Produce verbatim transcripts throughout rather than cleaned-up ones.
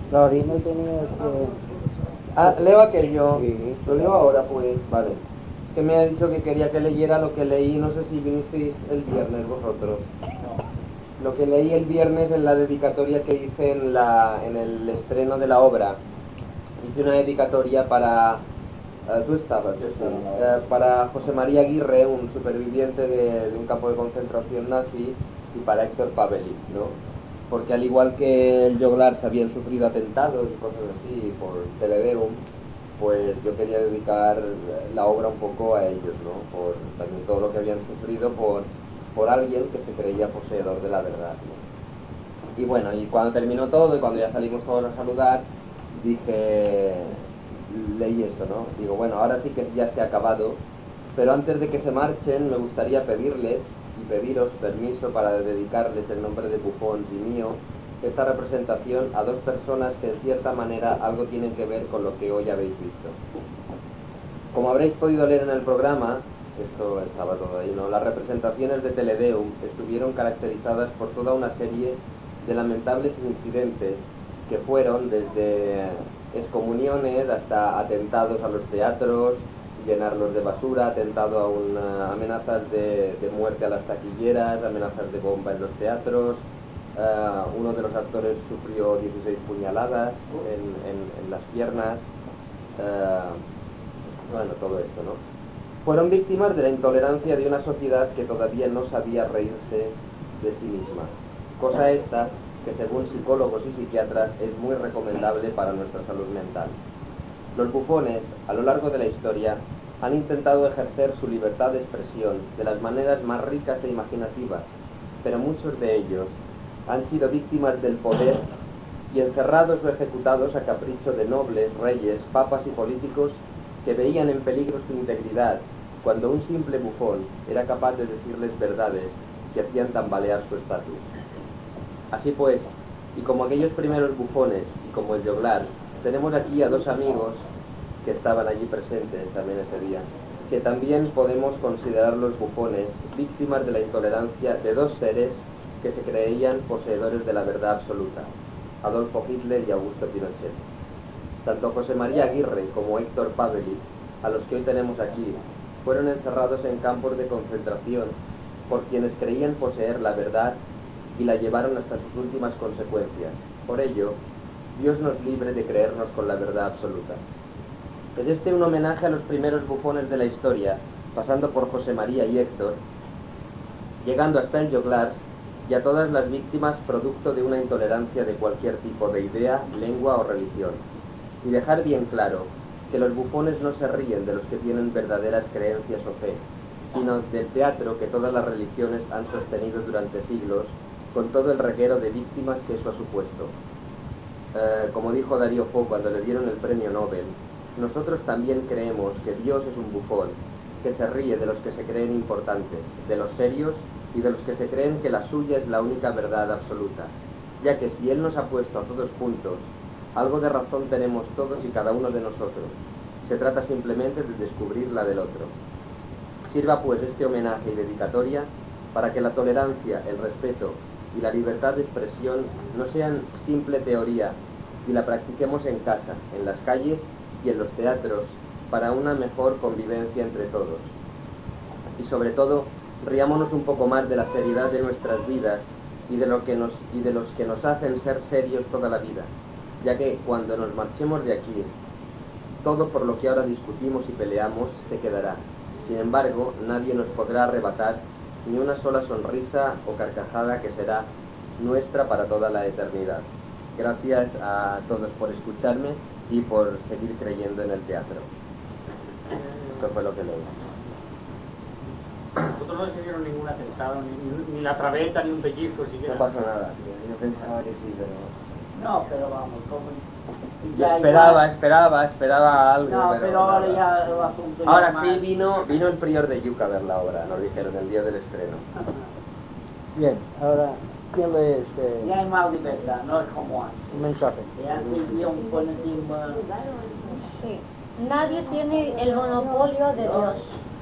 Lori, no tenías que... Ah, leo aquello. Sí. Lo leo ahora, pues. Vale. Es que me ha dicho que quería que leyera lo que leí, no sé si vinisteis el viernes vosotros. Lo que leí el viernes en la dedicatoria que hice en, la, en el estreno de la obra. Hice una dedicatoria para... eh, tú estabas, yo sí. Eh, para José María Aguirre, un superviviente de, de un campo de concentración nazi, y para Héctor Pavelic, ¿no? Porque al igual que el Joglars habían sufrido atentados y cosas así por Teledeum, pues yo quería dedicar la obra un poco a ellos, ¿no? Por también todo lo que habían sufrido por, por alguien que se creía poseedor de la verdad, ¿no? Y bueno, y cuando terminó todo y cuando ya salimos todos a saludar, dije, leí esto, ¿no? Digo, bueno, ahora sí que ya se ha acabado, pero antes de que se marchen me gustaría pedirles y pediros permiso para dedicarles en nombre de Buffons y mío esta representación a dos personas que en cierta manera algo tienen que ver con lo que hoy habéis visto. Como habréis podido leer en el programa, esto estaba todo ahí, ¿no? Las representaciones de Teledeum estuvieron caracterizadas por toda una serie de lamentables incidentes que fueron desde excomuniones hasta atentados a los teatros, llenarlos de basura, atentado a una, amenazas de, de muerte a las taquilleras, amenazas de bomba en los teatros. Uh, uno de los actores sufrió dieciséis puñaladas en, en, en las piernas. Uh, bueno, todo esto, ¿no? Fueron víctimas de la intolerancia de una sociedad que todavía no sabía reírse de sí misma. Cosa esta que según psicólogos y psiquiatras es muy recomendable para nuestra salud mental. Los bufones, a lo largo de la historia, han intentado ejercer su libertad de expresión de las maneras más ricas e imaginativas, pero muchos de ellos han sido víctimas del poder y encerrados o ejecutados a capricho de nobles, reyes, papas y políticos que veían en peligro su integridad cuando un simple bufón era capaz de decirles verdades que hacían tambalear su estatus. Así pues, y como aquellos primeros bufones y como el Joglars, tenemos aquí a dos amigos que estaban allí presentes también ese día, que también podemos considerar los bufones víctimas de la intolerancia de dos seres que se creían poseedores de la verdad absoluta, Adolfo Hitler y Augusto Pinochet. Tanto José María Aguirre como Héctor Pavelic, a los que hoy tenemos aquí, fueron encerrados en campos de concentración por quienes creían poseer la verdad y la llevaron hasta sus últimas consecuencias. Por ello, Dios nos libre de creernos con la verdad absoluta. Es este un homenaje a los primeros bufones de la historia, pasando por José María y Héctor, llegando hasta el Joglars y a todas las víctimas producto de una intolerancia de cualquier tipo de idea, lengua o religión. Y dejar bien claro que los bufones no se ríen de los que tienen verdaderas creencias o fe, sino del teatro que todas las religiones han sostenido durante siglos, con todo el reguero de víctimas que eso ha supuesto. Eh, como dijo Darío Fo cuando le dieron el premio Nobel, nosotros también creemos que Dios es un bufón, que se ríe de los que se creen importantes, de los serios y de los que se creen que la suya es la única verdad absoluta, ya que si Él nos ha puesto a todos juntos, algo de razón tenemos todos y cada uno de nosotros. Se trata simplemente de descubrir la del otro. Sirva pues este homenaje y dedicatoria para que la tolerancia, el respeto y la libertad de expresión no sean simple teoría y la practiquemos en casa, en las calles y en los teatros para una mejor convivencia entre todos. Y sobre todo, riámonos un poco más de la seriedad de nuestras vidas y de, lo que nos, y de los que nos hacen ser serios toda la vida, ya que cuando nos marchemos de aquí, todo por lo que ahora discutimos y peleamos se quedará. Sin embargo, nadie nos podrá arrebatar ni una sola sonrisa o carcajada que será nuestra para toda la eternidad. Gracias a todos por escucharme y por seguir creyendo en el teatro. Esto fue lo que leí. Nosotros no recibieron ningún atentado, ni, ni la traveta, ni un pellizco siquiera. No pasó nada, tío. Yo pensaba que sí, pero... No, pero vamos, como... Yo esperaba, esperaba, esperaba algo, No, pero, pero ahora nada. ya el asunto ya Ahora más- sí vino, vino el prior de Yuca a ver la obra, nos dijeron el día del estreno. Bien, ahora, ¿quién lee este Ya hay más libertad, no es como antes. mensaje? Ya antes había un fanatismo. Sí. Nadie tiene el monopolio de Dios.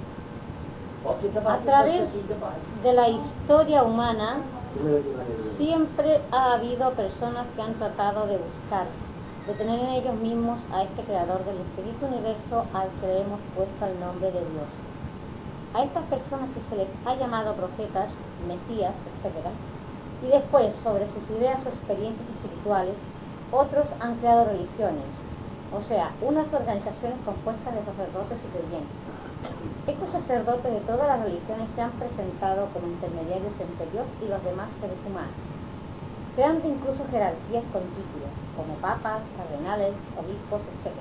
A través de la historia humana siempre ha habido personas que han tratado de buscar de tener en ellos mismos a este creador del infinito universo al que le hemos puesto el nombre de Dios. A estas personas que se les ha llamado profetas, mesías, etcétera, y después, sobre sus ideas o experiencias espirituales, otros han creado religiones, o sea, unas organizaciones compuestas de sacerdotes y creyentes. Estos sacerdotes de todas las religiones se han presentado como intermediarios entre Dios y los demás seres humanos, creando incluso jerarquías con títulos, como papas, cardenales, obispos, etcétera.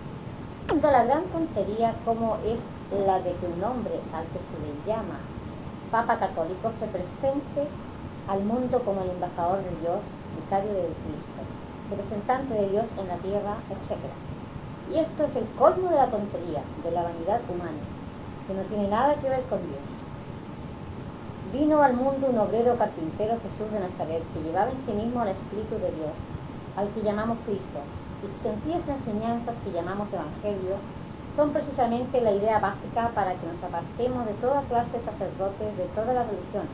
La gran tontería como es la de que un hombre al que se le llama Papa Católico se presente al mundo como el embajador de Dios, vicario de Cristo, representante de Dios en la tierra, etcétera. Y esto es el colmo de la tontería, de la vanidad humana, que no tiene nada que ver con Dios. Vino al mundo un obrero carpintero, Jesús de Nazaret, que llevaba en sí mismo al Espíritu de Dios, al que llamamos Cristo, y sus sencillas enseñanzas que llamamos Evangelio son precisamente la idea básica para que nos apartemos de toda clase de sacerdotes de todas las religiones.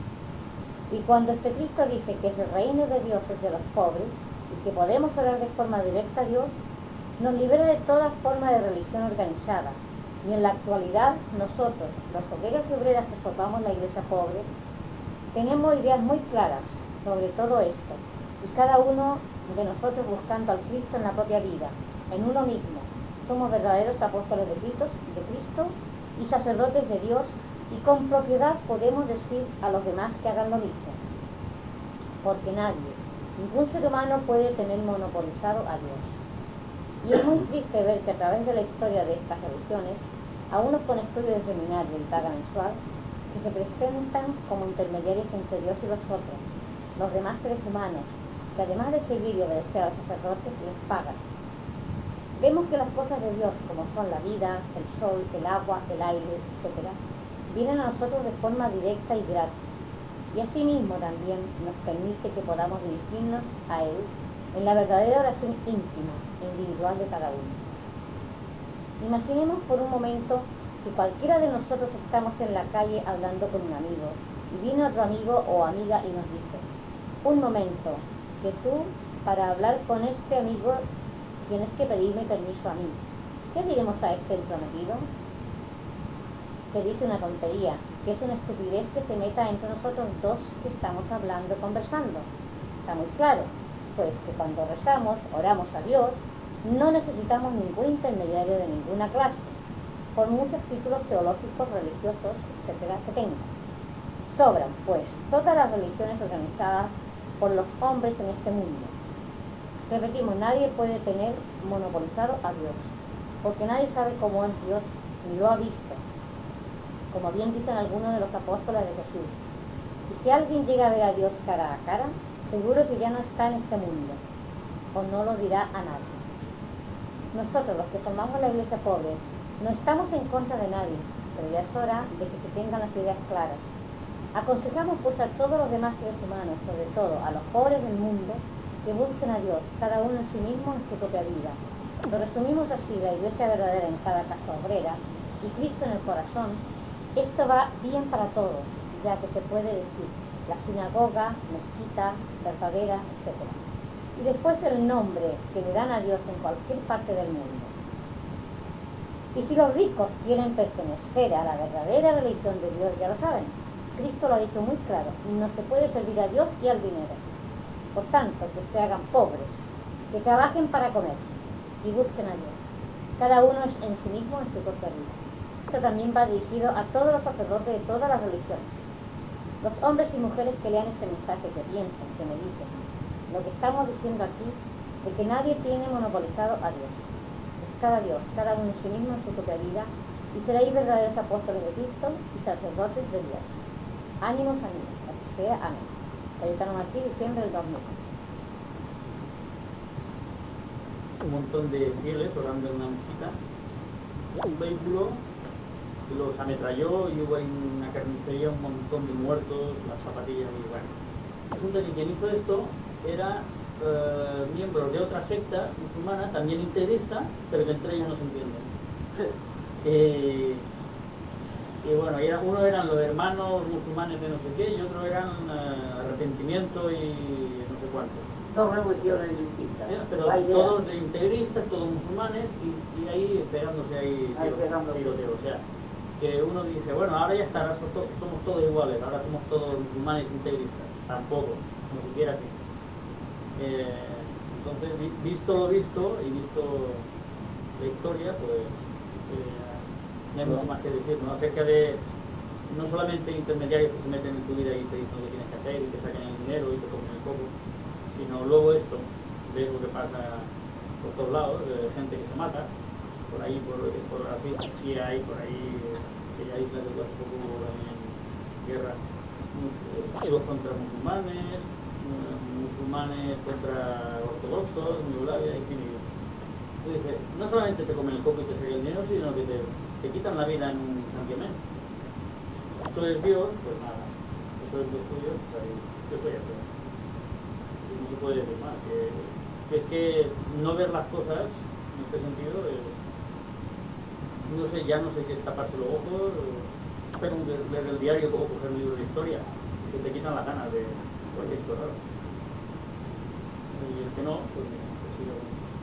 Y cuando este Cristo dice que el reino de Dios es de los pobres y que podemos orar de forma directa a Dios, nos libera de toda forma de religión organizada. Y en la actualidad nosotros, los obreros y obreras que formamos la iglesia pobre, tenemos ideas muy claras sobre todo esto, y cada uno de nosotros buscando al Cristo en la propia vida, en uno mismo. Somos verdaderos apóstoles de Cristo, de Cristo y sacerdotes de Dios, y con propiedad podemos decir a los demás que hagan lo mismo. Porque nadie, ningún ser humano puede tener monopolizado a Dios. Y es muy triste ver que a través de la historia de estas religiones, a unos con estudios de seminario y paga mensual, que se presentan como intermediarios entre Dios y los otros, los demás seres humanos, que además de seguir y obedecer a los sacerdotes, les pagan. Vemos que las cosas de Dios, como son la vida, el sol, el agua, el aire, etcétera, vienen a nosotros de forma directa y gratis. Y asimismo también nos permite que podamos dirigirnos a Él en la verdadera oración íntima, individual de cada uno. Imaginemos por un momento que cualquiera de nosotros estamos en la calle hablando con un amigo, y viene otro amigo o amiga y nos dice: un momento, que tú, para hablar con este amigo, tienes que pedirme permiso a mí. ¿Qué diremos a este entrometido? Que dice una tontería, que es una estupidez que se meta entre nosotros dos que estamos hablando, conversando. Está muy claro, pues que cuando rezamos, oramos a Dios, no necesitamos ningún intermediario de ninguna clase, por muchos títulos teológicos, religiosos, etcétera, que tengan. Sobran, pues, todas las religiones organizadas por los hombres en este mundo. Repetimos, nadie puede tener monopolizado a Dios, porque nadie sabe cómo es Dios, ni lo ha visto, como bien dicen algunos de los apóstoles de Jesús. Y si alguien llega a ver a Dios cara a cara, seguro que ya no está en este mundo, o no lo dirá a nadie. Nosotros, los que formamos la iglesia pobre, no estamos en contra de nadie, pero ya es hora de que se tengan las ideas claras. Aconsejamos pues a todos los demás seres humanos, sobre todo a los pobres del mundo, que busquen a Dios, cada uno en sí mismo en su propia vida. Lo resumimos así: la iglesia verdadera en cada casa obrera y Cristo en el corazón. Esto va bien para todos, ya que se puede decir la sinagoga, mezquita, verdadera, etcétera. Y después el nombre que le dan a Dios en cualquier parte del mundo. Y si los ricos quieren pertenecer a la verdadera religión de Dios, ya lo saben, Cristo lo ha dicho muy claro: no se puede servir a Dios y al dinero. Por tanto, que se hagan pobres, que trabajen para comer y busquen a Dios, cada uno es en sí mismo en su propia vida. Esto también va dirigido a todos los sacerdotes de todas las religiones. Los hombres y mujeres que lean este mensaje, que piensen, que mediten lo que estamos diciendo aquí, de que nadie tiene monopolizado a Dios. Es cada Dios, cada uno en sí mismo en su propia vida, y seréis verdaderos apóstoles de Cristo y sacerdotes de Dios. Ánimos, ánimos, así sea, amén. Cayetano Martí, diciembre del dos mil. Un montón de fieles orando en una mezquita. Un vehículo que los ametralló y hubo en una carnicería un montón de muertos, las zapatillas y bueno. Resulta que quien hizo esto era eh, miembro de otra secta musulmana, también integrista, pero que entre ellos no se entienden. eh, y bueno, era, uno eran los hermanos musulmanes de no sé qué y otro eran eh, arrepentimiento y no sé cuánto. dos revoluciones distintas. Eh, Pero La idea. todos de integristas, todos musulmanes y, y ahí pegándose ahí Ahí tiro- pegando. tiroteo. O sea, que uno dice, bueno, ahora ya está, ahora so- to- somos todos iguales, ahora somos todos musulmanes integristas. Tampoco, ni siquiera así. Eh, entonces, vi- visto lo visto y visto la historia, pues eh, no hay mucho más que decir, ¿no? Acerca de no solamente intermediarios que se meten en tu vida y te dicen lo que tienes que hacer y te sacan el dinero y te comen el coco, sino luego esto, ves lo que pasa por todos lados, de gente que se mata, por ahí, por, por así, sí hay por ahí, aquella isla que hace poco hubo también guerra, mus- contra musulmanes, eh, musulmanes contra ortodoxos, en Yugoslavia, en fin. Tú dices, no solamente te comen el coco y te sacan el dinero, sino que te, te quitan la vida en un santiamén. Esto es Dios, pues nada, eso es Dios tuyo, pues ahí, yo soy ateo. Y no se puede decir más, que, que es que no ver las cosas en este sentido es, no sé, ya no sé si es taparse los ojos, hacer un, leer el diario o coger un libro de historia, se te quitan las ganas de cualquier chorrada. Y el que no, pues mira, pues sigue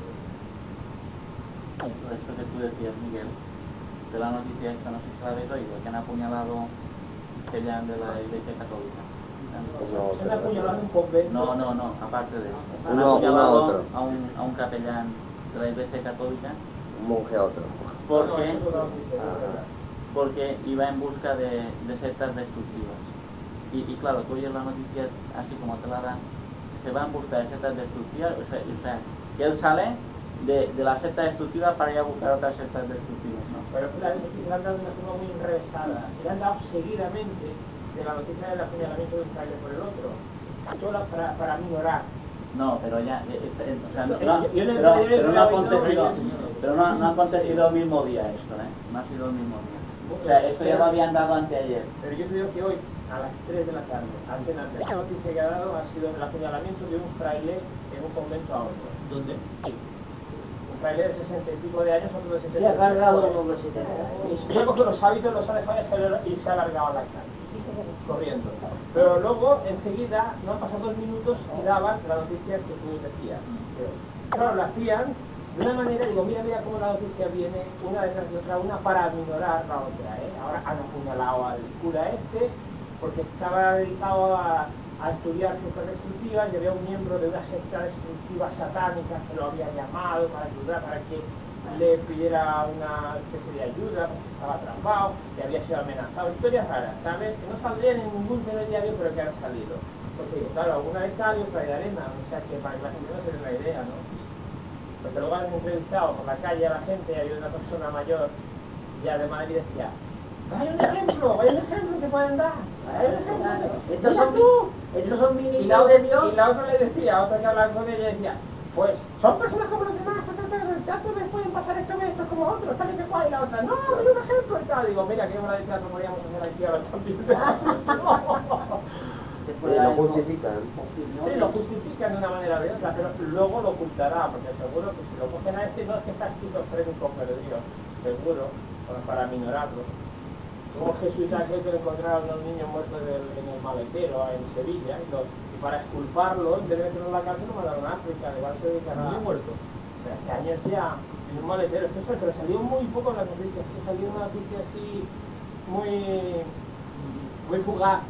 con eso. Esto que tú decías, Miguel, de la noticia esta, no sé si la habéis oído, que han apuñalado capellán de la Iglesia Católica. No, Se han apuñalado un convento. No, no, no, aparte de eso. Han Uno- uno a apuñalado otro. a un, a un capellán de la Iglesia Católica un monje a otro. porque, No, eso es la noticia, es verdad. porque iba en busca de, de sectas destructivas. Y, y claro, tú oyes la noticia así como te la dan, se va en busca de sectas destructivas, o sea, o sea que él sale de, de la secta destructiva para ir a buscar otras sectas destructivas, ¿no? Pero es que la noticia le han dado de una forma muy enrevesada. Le han dado seguidamente de la noticia del apuñalamiento de un fraile por el otro. Solo para, para minorar. No, pero ya, es- es- o sea, no, Yo- no, yo no he- pero, yo no he- pero no ha yo no he- acontecido, yo no he- pero no, ha- no ha acontecido el mismo día esto, ¿eh? No ha sido el mismo día. O sea, esto ya lo habían dado anteayer. Pero yo te digo que hoy, a las tres de la tarde, Antena tres, la noticia que ha dado ha sido el apuñalamiento de un fraile en un convento a otro. ¿Dónde? Un fraile de sesenta y pico de años, otro de setenta. Se ha cargado los universitarios. Y se ha cogido los hábitos, los ha dejado y se ha- y se ha alargado a la calle, corriendo. Pero luego, enseguida, no han pasado dos minutos y daban la noticia que tú decías. Pero, claro, la hacían de una manera, digo, mira, mira cómo la noticia viene una detrás de otra, una para minorar la otra, ¿eh? Ahora han apuñalado al cura este porque estaba dedicado a, a estudiar sectas destructivas y había un miembro de una secta destructiva satánica que lo había llamado para ayudar, para que le pidiera una especie de ayuda porque estaba atrapado, que había sido amenazado, historias raras, ¿sabes? Que no saldrían en ningún telediario pero que han salido. Porque claro, alguna de cal y otra de arena, o sea que para que la gente no se dé una idea, ¿no? Porque luego han entrevistado por la calle a la gente y hay una persona mayor ya de Madrid y decía, vaya un ejemplo, vaya un ejemplo que pueden dar, vaya un ejemplo. Estos Mira son, tú. estos son Y la, ministros de Dios. y la otra le decía, otra que hablaba con ella decía, pues son personas como los demás, pero el teatro les pueden pasar esto, esto como otros, tal y que cual, y la otra, no, mira un ejemplo y tal. Digo, mira, qué obra de teatro podríamos hacer aquí ahora también. Sí, lo justifican. Sí, lo justifican de una manera o de otra, pero luego lo ocultará, porque seguro que si lo cogen a este no es que está esquizofrénico perdido, seguro, para, para minorarlo. Como jesuita aquel que le encontraron los niños muertos del- en el maletero en Sevilla, y, lo- y para exculparlo, en vez de meterlo en la cárcel, lo mandaron a África, igual se dedicará ¿No he muerto? pero hace años ya, en un maletero, esto es- pero salió muy poco en las noticias, esto salió una noticia así muy, muy fugaz.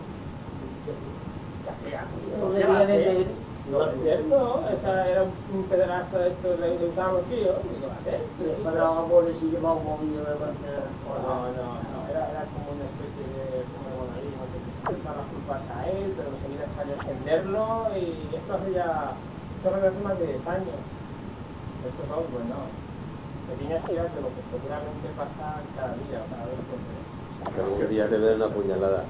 No debía vender. No, vender no, esa era un, un pederasta de estos, le gustaban los tíos, digo, ¿a hacer? Les pagaban boles y llevaba un movido de bandera. No, no, no, era, era como una especie de, como de bonadín, no sé qué, se echaban las culpas a él, pero enseguida salió a defenderlo y esto hace ya, esto hace más de diez años. Estos son, bueno, pequeñas ideas de lo que seguramente pasa cada día, cada vez por tres. Que algún día se ve una puñalada.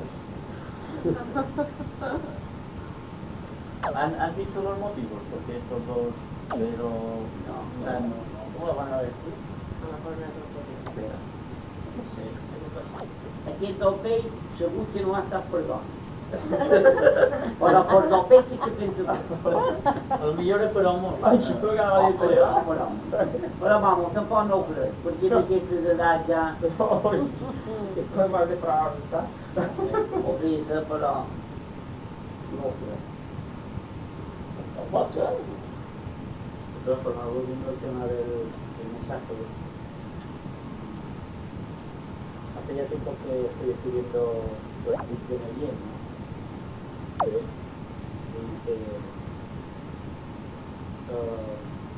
¿Han, han dicho los motivos? Porque estos dos, pero... No, o sea, no, ¿Cómo lo van a decir? espera, no sé. Aquí en Topey, según que no estás por dos. Bueno, por Topey sí que pienso que A los millones esperamos. Ay, yo creo que cada por día te dos, por dos. Pero vamos, tampoco no creo, porque de que te de edad ya, Esto es más depravado, ¿está? o risa, pero no creo. De todas formas, volviendo al tema del, del mensaje, hace ya tiempo que estoy escribiendo lo que funcione bien, ¿no? ¿Sí? Y dice, uh,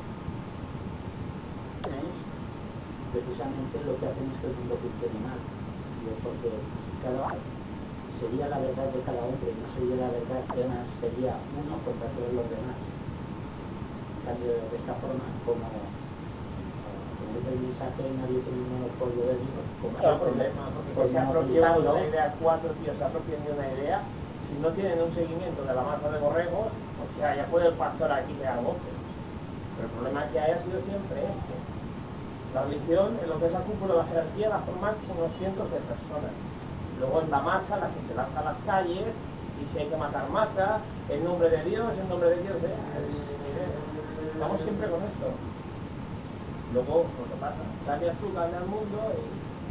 precisamente lo que hacen es que el mundo funcione mal. Digo, porque si cada sería la verdad de cada hombre, no sería la verdad de más, sería uno contra todos los demás. En cambio, de esta forma, como, como dice el mensaje, nadie tiene un monopolio de Dios. Como No hay problema, porque por se apropien de monopolizarlo, una idea, cuatro tíos se apropien de una idea, si no tienen un seguimiento de la masa de borregos, o sea, ya puede el pastor aquí pegar voces. Pero el problema que hay ha sido siempre este. La religión, en lo que es la cúpula de la jerarquía, la forman unos cientos de personas. Luego es la masa la que se lanza a las calles y si hay que matar, mata, en nombre de Dios, en nombre de Dios. ¿eh? Estamos siempre con esto. Luego, lo que pasa, cambias tú, cambia el mundo y...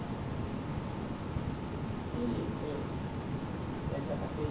y sí, echas así.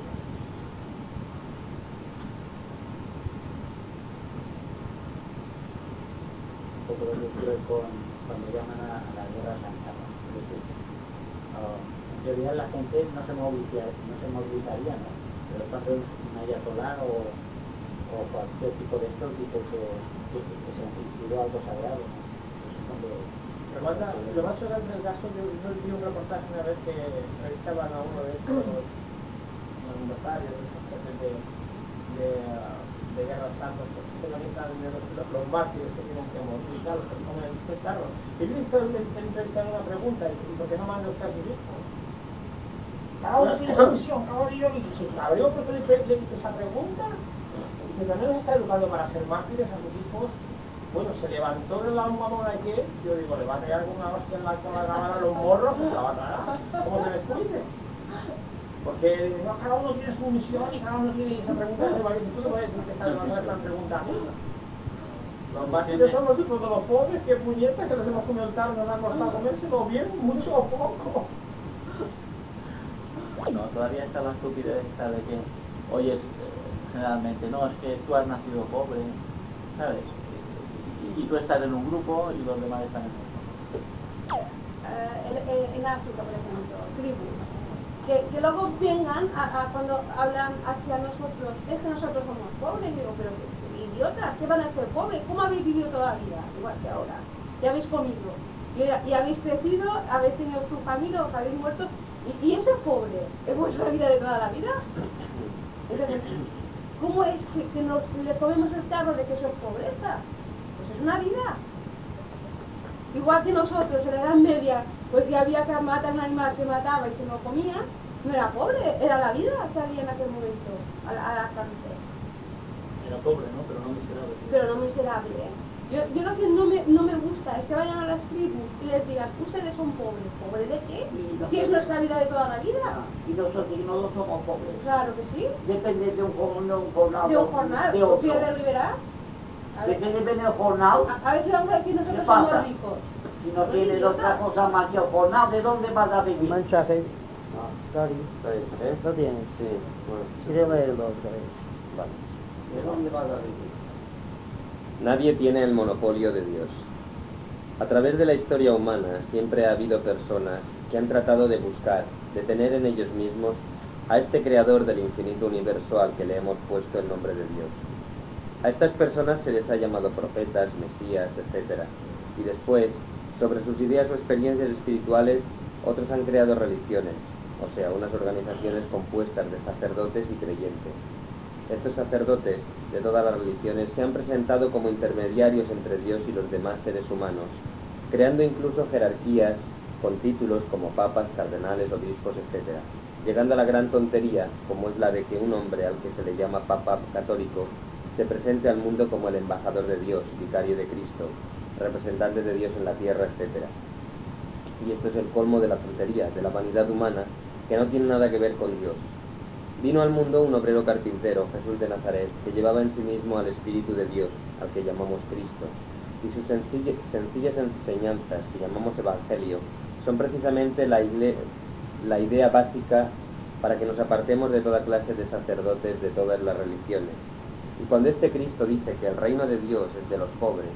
un poco lo que ocurre con cuando llaman a, a la guerra santa, ¿no? Es decir, uh, en teoría la gente no se movilizaría, no se movilizaría, ¿no? Pero cuando es un ayatolá o, o cualquier tipo de esto dice que, que, que se infirió algo sagrado, ¿no? Es cuando, Lo más, lo más chocante del caso, yo, yo vi un reportaje una vez que entrevistaban a uno de estos voluntarios, de, de, de guerra santa, que organizan los, los mártires que tienen que morir y tal, los que ponen en el carro. Y le hizo el entrevistador una pregunta, ¿y por qué no mandan usted a sus hijos? Cada uno tiene su misión, cada uno y se cabreó porque le, le hizo esa pregunta. Y dice, también está educando para ser mártires a sus hijos. Bueno, se levantó de la mamón aquel, yo digo, le va a pegar una hostia en la cámara a los morros, pues la va a tragar, como se descuide. Porque no, cada uno tiene su misión y cada uno tiene esa pregunta, me parece, tú te puedes decir que estás haciendo esta pregunta a mí. Los mártires son los hijos de los pobres, que puñetas, que les hemos comido el tarro, nos ha costado comérselo bien, mucho o poco. No, todavía está la estupidez esta de que oyes eh, generalmente, no, es que tú has nacido pobre, ¿sabes? Y, y tú estás en un grupo y los demás están en otro. Uh, en África, por ejemplo, tribus, que, que luego vengan a, a cuando hablan hacia nosotros, es que nosotros somos pobres, digo, pero que, que idiotas, ¿qué van a ser pobres? ¿Cómo habéis vivido toda la vida? Igual que ahora, ya habéis comido, y, y habéis crecido, habéis tenido tu familia, os habéis muerto, y, y eso es pobre, es vuestra vida de toda la vida. Entonces, ¿cómo es que, que nos le comemos el tarro de que eso es pobreza? Pues es una vida. Igual que nosotros en la Edad Media, pues si había que matar un animal, se mataba y se lo comía, no era pobre, era la vida que había en aquel momento, a la, a la cárcel. era pobre, ¿no? Pero no miserable. Pero no miserable, ¿eh? Yo, yo lo que no me, no me gusta es que vayan a las tribus y les digan, ustedes son pobres. ¿Pobres de qué? Si es nuestra vida de toda la vida. Y nosotros no somos pobres. Claro que sí. Depende de un, de un jornal. De un jornal, de otro. pierde y verás. A ver, Depende del jornal. a, a ver si vamos a decir nosotros ¿Qué pasa? somos ricos. Si no tienes otra cosa más que el jornal, ¿de dónde vas a Un vivir? mensaje, Gary, ¿Eh? lo tienes. Sí, bueno. Quiere leerlo otra vez. Vale. ¿De dónde vas a vivir? Nadie tiene el monopolio de Dios. A través de la historia humana siempre ha habido personas que han tratado de buscar, de tener en ellos mismos a este creador del infinito universo al que le hemos puesto el nombre de Dios. A estas personas se les ha llamado profetas, mesías, etcétera. Y después, sobre sus ideas o experiencias espirituales, otros han creado religiones, o sea, unas organizaciones compuestas de sacerdotes y creyentes. Estos sacerdotes de todas las religiones se han presentado como intermediarios entre Dios y los demás seres humanos, creando incluso jerarquías con títulos como papas, cardenales, obispos, etcétera, llegando a la gran tontería, como es la de que un hombre al que se le llama papa católico se presente al mundo como el embajador de Dios, vicario de Cristo, representante de Dios en la tierra, etcétera. Y esto es el colmo de la tontería, de la vanidad humana, que no tiene nada que ver con Dios. Vino al mundo un obrero carpintero, Jesús de Nazaret, que llevaba en sí mismo al Espíritu de Dios, al que llamamos Cristo, y sus sencilla, sencillas enseñanzas, que llamamos Evangelio, son precisamente la, igle, la idea básica para que nos apartemos de toda clase de sacerdotes de todas las religiones. Y cuando este Cristo dice que el reino de Dios es de los pobres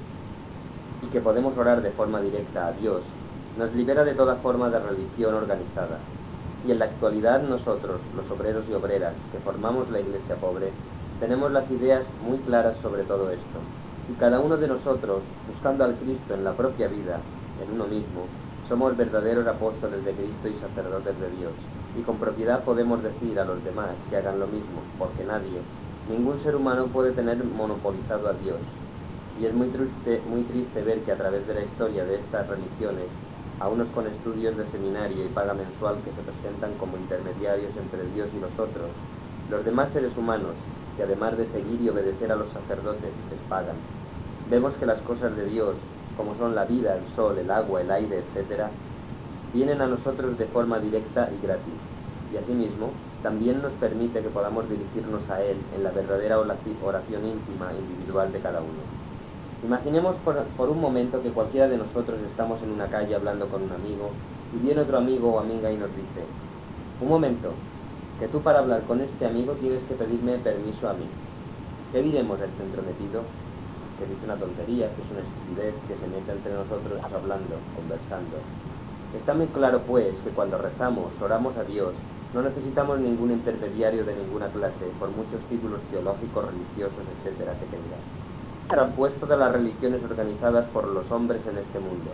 y que podemos orar de forma directa a Dios, nos libera de toda forma de religión organizada. Y en la actualidad nosotros, los obreros y obreras que formamos la iglesia pobre, tenemos las ideas muy claras sobre todo esto. Y cada uno de nosotros, buscando al Cristo en la propia vida, en uno mismo, somos verdaderos apóstoles de Cristo y sacerdotes de Dios. Y con propiedad podemos decir a los demás que hagan lo mismo, porque nadie, ningún ser humano puede tener monopolizado a Dios. Y es muy triste, muy triste ver que a través de la historia de estas religiones, a unos con estudios de seminario y paga mensual que se presentan como intermediarios entre Dios y nosotros, los demás seres humanos, que además de seguir y obedecer a los sacerdotes, les pagan. Vemos que las cosas de Dios, como son la vida, el sol, el agua, el aire, etcétera, vienen a nosotros de forma directa y gratis. Y asimismo, también nos permite que podamos dirigirnos a Él en la verdadera oración íntima e individual de cada uno. Imaginemos por, por un momento que cualquiera de nosotros estamos en una calle hablando con un amigo y viene otro amigo o amiga y nos dice: un momento, que tú para hablar con este amigo tienes que pedirme permiso a mí. ¿Qué diremos a este entrometido? Que dice una tontería, que es una estupidez, que se mete entre nosotros hablando, conversando. Está muy claro pues que cuando rezamos, oramos a Dios, no necesitamos ningún intermediario de ninguna clase, por muchos títulos teológicos, religiosos, etcétera, que tenga. Trampuesto de las religiones organizadas por los hombres en este mundo.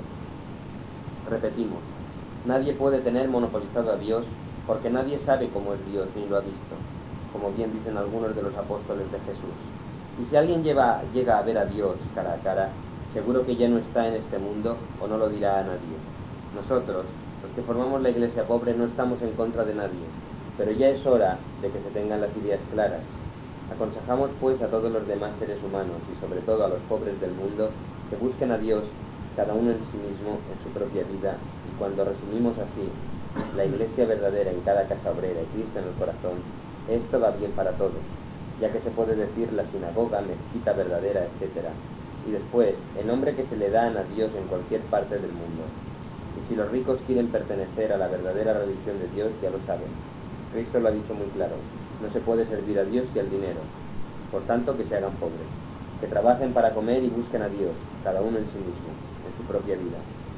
Repetimos, nadie puede tener monopolizado a Dios porque nadie sabe cómo es Dios ni lo ha visto, como bien dicen algunos de los apóstoles de Jesús. Y si alguien lleva, llega a ver a Dios cara a cara, seguro que ya no está en este mundo o no lo dirá a nadie. Nosotros, los que formamos la iglesia pobre, no estamos en contra de nadie, pero ya es hora de que se tengan las ideas claras. Aconsejamos pues a todos los demás seres humanos y sobre todo a los pobres del mundo que busquen a Dios cada uno en sí mismo, en su propia vida, y cuando resumimos así la iglesia verdadera en cada casa obrera y Cristo en el corazón, esto va bien para todos, ya que se puede decir la sinagoga, mezquita verdadera, etcétera, y después el nombre que se le dan a Dios en cualquier parte del mundo. Y si los ricos quieren pertenecer a la verdadera religión de Dios, ya lo saben. Cristo lo ha dicho muy claro. No se puede servir a Dios y al dinero. Por tanto, que se hagan pobres, que trabajen para comer y busquen a Dios, cada uno en sí mismo, en su propia vida.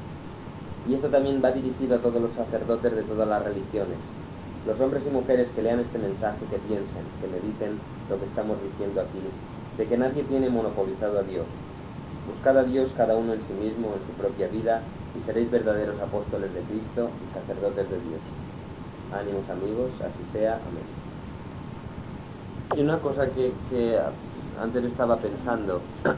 Y esto también va dirigido a todos los sacerdotes de todas las religiones. Los hombres y mujeres que lean este mensaje, que piensen, que mediten lo que estamos diciendo aquí, de que nadie tiene monopolizado a Dios. Buscad a Dios cada uno en sí mismo, en su propia vida, y seréis verdaderos apóstoles de Cristo y sacerdotes de Dios. Ánimos amigos, así sea. Amén. Y una cosa que, que antes estaba pensando,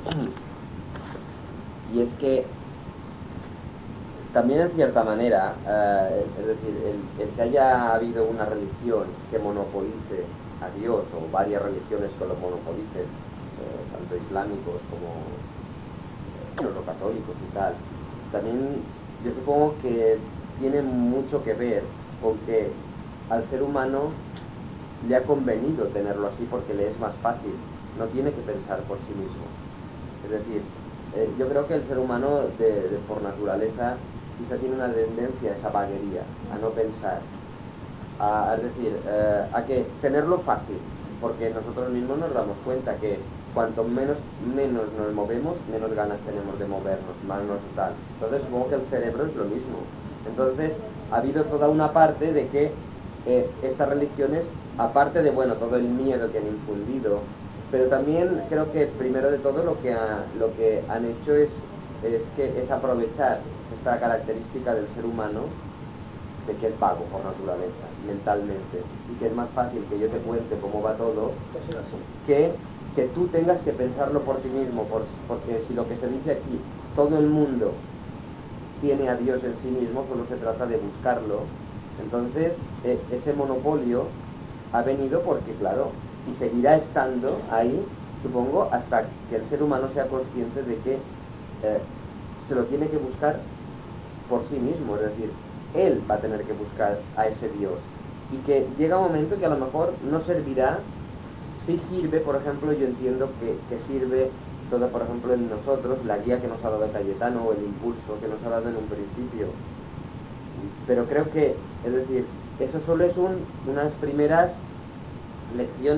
y es que también en cierta manera, eh, es decir, el, el que haya habido una religión que monopolice a Dios, o varias religiones que lo monopolicen, eh, tanto islámicos como eh, los católicos y tal, también yo supongo que tiene mucho que ver con que al ser humano le ha convenido tenerlo así porque le es más fácil, no tiene que pensar por sí mismo. Es decir, eh, yo creo que el ser humano de, de, por naturaleza quizá tiene una tendencia a esa vaguería, a no pensar, a, es decir, eh, a que tenerlo fácil, porque nosotros mismos nos damos cuenta que cuanto menos, menos nos movemos, menos ganas tenemos de movernos, más nos tal. Entonces supongo que el cerebro es lo mismo. Entonces ha habido toda una parte de que eh, estas religiones, aparte de, bueno, todo el miedo que han infundido, pero también creo que primero de todo lo que, ha, lo que han hecho es, es, que, es aprovechar esta característica del ser humano, de que es vago por naturaleza, mentalmente, y que es más fácil que yo te cuente cómo va todo, que, que tú tengas que pensarlo por ti mismo, por, porque si lo que se dice aquí, todo el mundo tiene a Dios en sí mismo, solo se trata de buscarlo. Entonces, eh, ese monopolio ha venido porque, claro, y seguirá estando ahí, supongo, hasta que el ser humano sea consciente de que eh, se lo tiene que buscar por sí mismo, es decir, él va a tener que buscar a ese Dios, y que llega un momento que a lo mejor no servirá. Sí sirve, por ejemplo, yo entiendo que, que sirve todo, por ejemplo, en nosotros, la guía que nos ha dado Cayetano, o el impulso que nos ha dado en un principio, pero creo que, es decir, eso solo es un, unas primeras lecciones,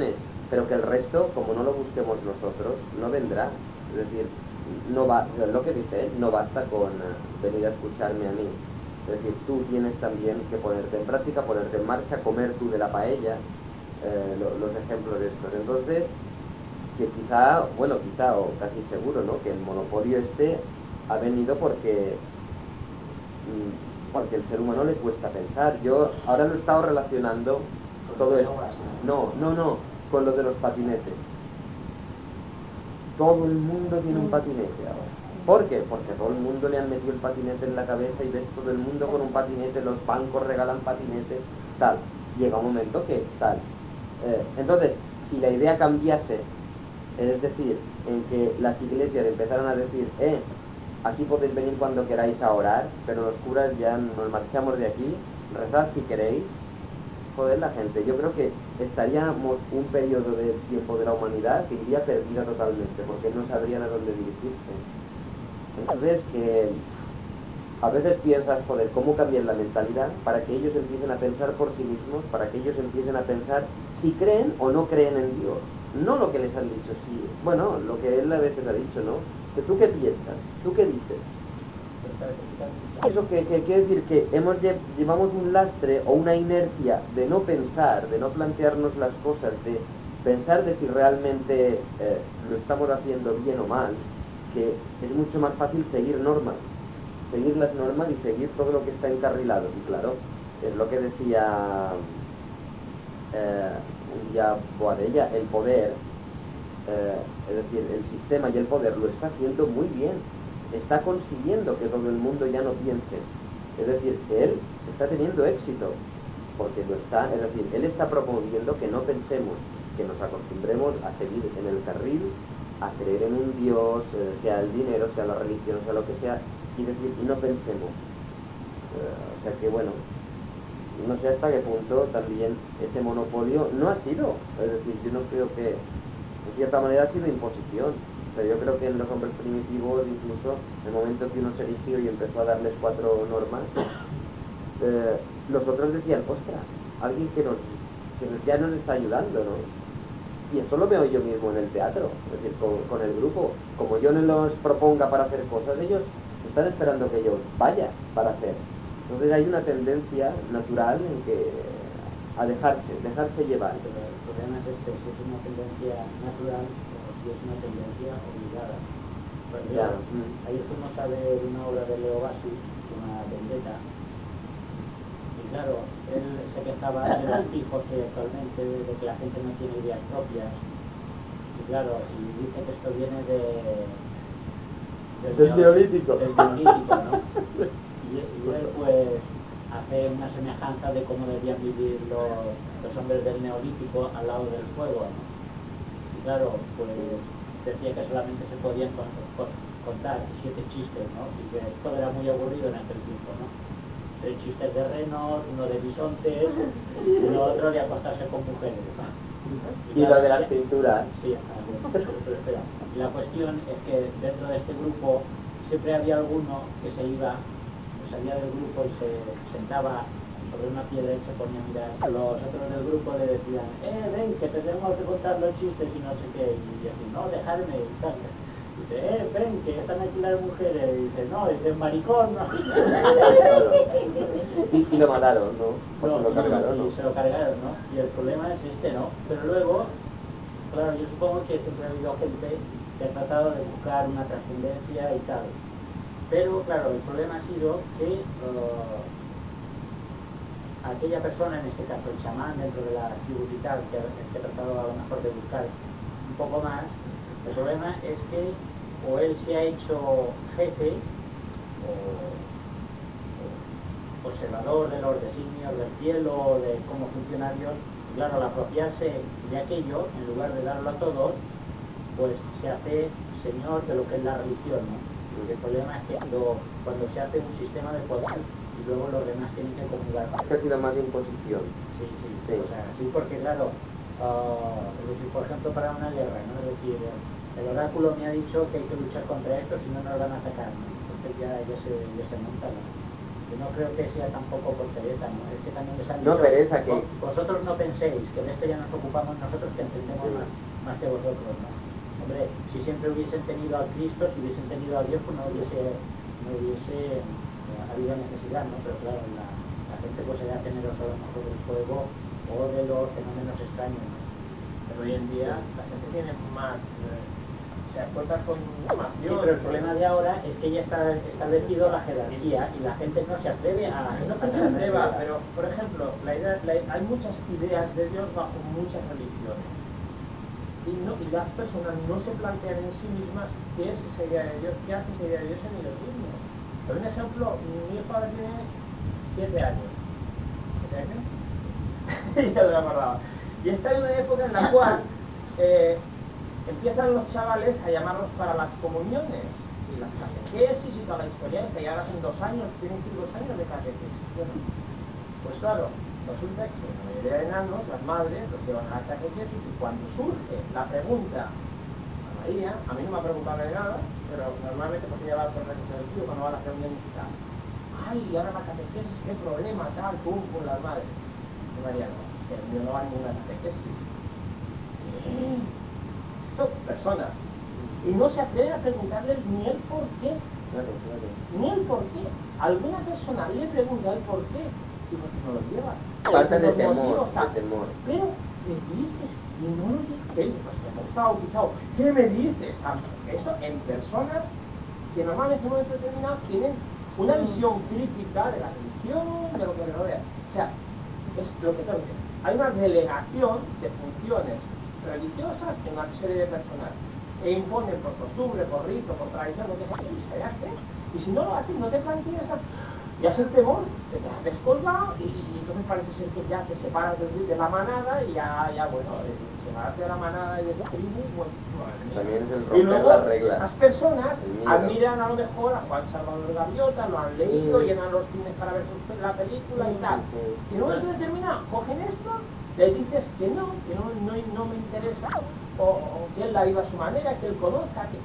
pero que el resto, como no lo busquemos nosotros, no vendrá. Es decir, no va, lo que dice él, no basta con uh, venir a escucharme a mí. Es decir, tú tienes también que ponerte en práctica, ponerte en marcha, comer tú de la paella, eh, lo, los ejemplos de estos. Entonces, que quizá, bueno, quizá o casi seguro, ¿no?, que el monopolio este ha venido porque, porque el ser humano le cuesta pensar. Yo ahora lo he estado relacionando todo esto. No, no, no, con lo de los patinetes. Todo el mundo tiene un patinete ahora. ¿Por qué? Porque a todo el mundo le han metido el patinete en la cabeza y ves todo el mundo con un patinete, los bancos regalan patinetes, tal. Llega un momento que tal. Eh, entonces, si la idea cambiase, es decir, en que las iglesias empezaran a decir, eh, aquí podéis venir cuando queráis a orar, pero los curas ya nos marchamos de aquí, rezad si queréis, joder, la gente, yo creo que estaríamos un periodo de tiempo de la humanidad que iría perdida totalmente, porque no sabrían a dónde dirigirse. Entonces, que a veces piensas, joder, ¿cómo cambiar la mentalidad para que ellos empiecen a pensar por sí mismos, para que ellos empiecen a pensar si creen o no creen en Dios? No lo que les han dicho, sí, bueno, lo que él a veces ha dicho, ¿no? Que tú qué piensas, tú qué dices. Eso que, que quiere decir que hemos llevamos un lastre o una inercia de no pensar, de no plantearnos las cosas, de pensar de si realmente eh, lo estamos haciendo bien o mal, que es mucho más fácil seguir normas, seguir las normas y seguir todo lo que está encarrilado. Y claro, es lo que decía eh, un día Boadella, el poder, eh, es decir, el sistema y el poder lo está haciendo muy bien. Está consiguiendo que todo el mundo ya no piense. Es decir, él está teniendo éxito, porque lo está, es decir, él está promoviendo que no pensemos, que nos acostumbremos a seguir en el carril, a creer en un Dios, eh, sea el dinero, sea la religión, sea lo que sea, y decir, y no pensemos. Eh, o sea que bueno, no sé hasta qué punto también ese monopolio no ha sido, es decir, yo no creo que, de cierta manera ha sido imposición. Pero yo creo que en los hombres primitivos, incluso en el momento que uno se eligió y empezó a darles cuatro normas, eh, los otros decían, ostras, alguien que nos, que nos, ya nos está ayudando, ¿no? Y eso lo veo yo mismo en el teatro, es decir, con, con el grupo. Como yo no los proponga para hacer cosas, ellos están esperando que yo vaya para hacer. Entonces hay una tendencia natural en que a dejarse, dejarse llevar. Pero el problema es este, si es una tendencia natural, si es una tendencia obligada. Pues ya. Claro, mm. Ayer fuimos a ver una obra de Leo Bassi, una vendetta, y claro, él se quejaba de los pijos que actualmente, de que la gente no tiene ideas propias, y claro, y dice que esto viene de... del, del neolítico. Del neolítico, ¿no? y, y él pues hace una semejanza de cómo debían vivir los, los hombres del neolítico al lado del fuego, ¿no? Claro, pues decía que solamente se podían contar siete chistes, ¿no? Y que todo era muy aburrido en aquel tiempo, ¿no? Tres chistes de renos, uno de bisontes y lo otro de acostarse con mujeres, ¿no? Y, y claro, lo de las pinturas. Sí, pero espera. Y la cuestión es que dentro de este grupo siempre había alguno que se iba, salía del grupo y se sentaba sobre una piedra y se ponía a mirar. Los otros del grupo le decían, eh, ven, que te tenemos que contar los chistes y no sé qué. Y dice, no, dejarme y tal. Y dice, eh, ven, que están aquí las mujeres. Y dice, no, dice, maricón, no. y, y lo mataron, ¿no? O no, se lo cargaron, y ¿no? se lo cargaron, ¿no? Y el problema es este, ¿no? Pero luego, claro, yo supongo que siempre ha habido gente que ha tratado de buscar una trascendencia y tal. Pero, claro, el problema ha sido que... Uh, aquella persona, en este caso el chamán dentro de las tribus y tal, que, que ha tratado a lo mejor de buscar un poco más, el problema es que o él se ha hecho jefe o, o observador de los designios del cielo, de cómo funciona Dios, y claro, al apropiarse de aquello, en lugar de darlo a todos, pues se hace señor de lo que es la religión, ¿no? Y el problema es que cuando, cuando se hace un sistema de poder, y luego los demás tienen que comulgar. Es que ha sido más imposición. Sí, sí, sí. O sea, sí, porque claro, uh, es decir, por ejemplo, para una guerra, ¿no? Es decir, el oráculo me ha dicho que hay que luchar contra esto, si no nos van a atacar, ¿no? Entonces ya, ya, se, ya se monta, ¿no? que no creo que sea tampoco por pereza, ¿no? Es que también les han No, dicho, pereza, que- "Vo- vosotros no penséis que de esto ya nos ocupamos nosotros, que entendemos Sí. más, más que vosotros, ¿no? Hombre, si siempre hubiesen tenido al Cristo, si hubiesen tenido a Dios, pues no hubiese, no hubiese eh, habido necesidad, ¿no? Pero claro, la, la gente pues era temerosa a lo mejor del fuego o de los fenómenos extraños, ¿no? Pero hoy en día la gente tiene más, eh, o sea, cuenta con información. Sí, pero el problema de ahora es que ya está establecido la jerarquía y la gente no se atreve a... No que se atreva, pero por ejemplo, la idea, la- hay muchas ideas de Dios bajo muchas religiones. Y, no, y las personas no se plantean en sí mismas qué es esa idea de Dios, qué hace esa idea de Dios en ellos mismos. Por un ejemplo, mi hijo ahora tiene siete años. ¿Siete años? Ya me acordaba. Y está en una época en la cual eh, empiezan los chavales a llamarlos para las comuniones y las catequesis y toda la historia esta. Y ahora hacen dos años, tienen que ir dos años de catequesis. Bueno, pues claro, resulta que la mayoría de enanos, las madres, los llevan a la catequesis y cuando surge la pregunta a María, a mí no me ha preguntado de nada, pero normalmente porque ella va por el tío cuando va a las reuniones y tal. Ay, y ahora la catequesis, qué problema, tal, pum, con las madres. Y María no, que el mío no va a ninguna catequesis. Esto, personas. Y no se atreve a preguntarles ni el por qué. Claro, claro. Ni el por qué. Alguna persona le pregunta el por qué y por qué no lo lleva. Falta de Los temor, motivos, tal. de temor. Pero, ¿qué dices? Y no lo dices. ¿Qué dices? Pues que no está bautizado. ¿Qué me dices? Eso en personas que normalmente en un momento determinado tienen una visión crítica de la religión, de lo que les rodea. O sea, es lo que te he dicho. Hay una delegación de funciones religiosas en una serie de personas e imponen por costumbre, por rito, por tradición, lo que sea, y se hace. Y si no lo haces, no te planteas, ya es el temor, te quedas descolgado y, y entonces parece ser que ya te separas de, de la manada y ya, ya bueno, eh, separarte de la manada y de la tribu, bueno, madre mía. También es el Y romper luego, las reglas. estas personas El miedo. admiran a lo mejor a Juan Salvador Gaviota, lo han leído, Sí. llenan los cines para ver su- la película y tal. Sí. Y en un momento determinado cogen esto, le dices que no, que no, no, no me interesa, o, o que él la viva a su manera, que él conozca, que...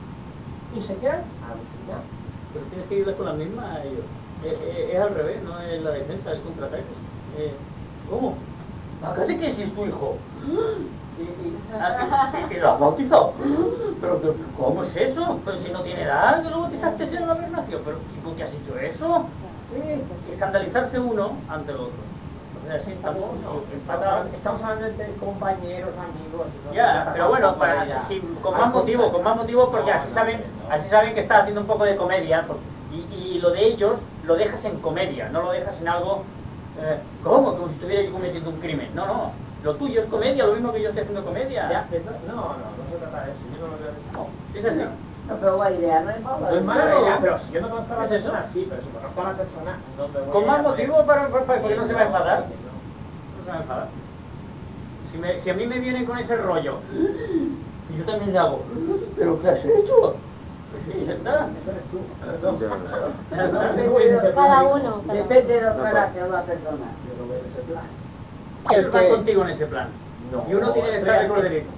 y se quedan alucinados. Pero tienes que irles con la misma a ellos. Eh, eh, es al revés, no es la defensa, es el contraataque. Eh, ¿Cómo? ¿La catequesis tu hijo? ¿Y, y, y, y, y lo has bautizado? ¿Pero, pero cómo es eso? Pues si no tiene edad, que lo bautizaste en una nación. ¿Pero ¿y por qué has hecho eso? Eh, escandalizarse uno ante el otro. O sea, así estamos empatados. Estamos hablando entre compañeros, amigos... ¿no? Ya, pero bueno, para, Ya. sí, con más motivo, con más motivo porque así saben, así saben que estás haciendo un poco de comedia por- y, y lo de ellos lo dejas en comedia, no lo dejas en algo eh, ¿cómo? Como si estuviera yo cometiendo un crimen. No, no, lo tuyo es comedia, lo mismo que yo estoy haciendo comedia. Ya, pero no, no, no se trata de eso, yo no lo veo de eso. Sí, es así. No, pero la idea no es mala. No es mala Pero- idea, pero si yo no conozco a la ¿Es eso? persona, sí, pero si conozco a la persona, no me voy Con a más poner- motivo para, para- para- porque no se va a enfadar. que no. No se va a enfadar. Si, me- si a mí me vienen con ese rollo, y yo también le hago, ¿pero qué has hecho? Pues sí, ya está. Eso eres tú. Yo- No tengo ese Cada plan. uno. cada Depende de los No, carácter de la persona. Yo no veo ese plan. Quiero Es estar que- contigo en ese plan. No, Y uno tiene que estar de acuerdo derecho.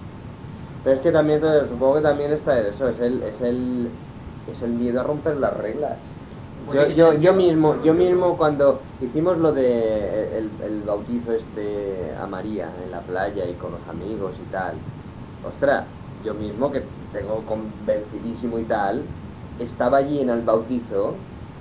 Pero es que también, todo- supongo que también está eso, es el, es el, es el miedo a romper las reglas. Yo, yo, yo mismo, yo mismo cuando hicimos lo de el, el bautizo este a María en la playa y con los amigos y tal, ostras, yo mismo que tengo convencidísimo y tal, estaba allí en el bautizo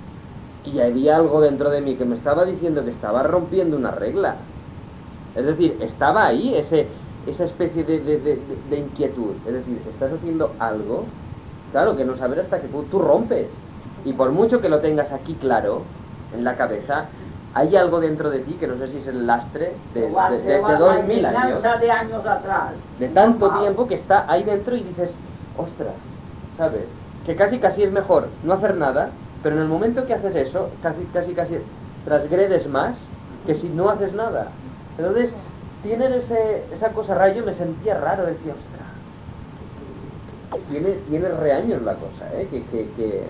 y había algo dentro de mí que me estaba diciendo que estaba rompiendo una regla. Es decir, estaba ahí ese, esa especie de, de, de, de inquietud. Es decir, estás haciendo algo, claro, que no saber hasta qué punto tú rompes. Y por mucho que lo tengas aquí claro, en la cabeza, hay algo dentro de ti que no sé si es el lastre de, de, de, de dos mil años, de años atrás. de tanto tiempo que está ahí dentro y dices, ostras, ¿sabes? Que casi casi es mejor no hacer nada, pero en el momento que haces eso, casi casi casi transgredes más que si no haces nada. Entonces, tiene ese, esa cosa rara, yo me sentía raro, decía, ostras, que- que- que tiene, tiene reaños la cosa, ¿eh? Que, que, que...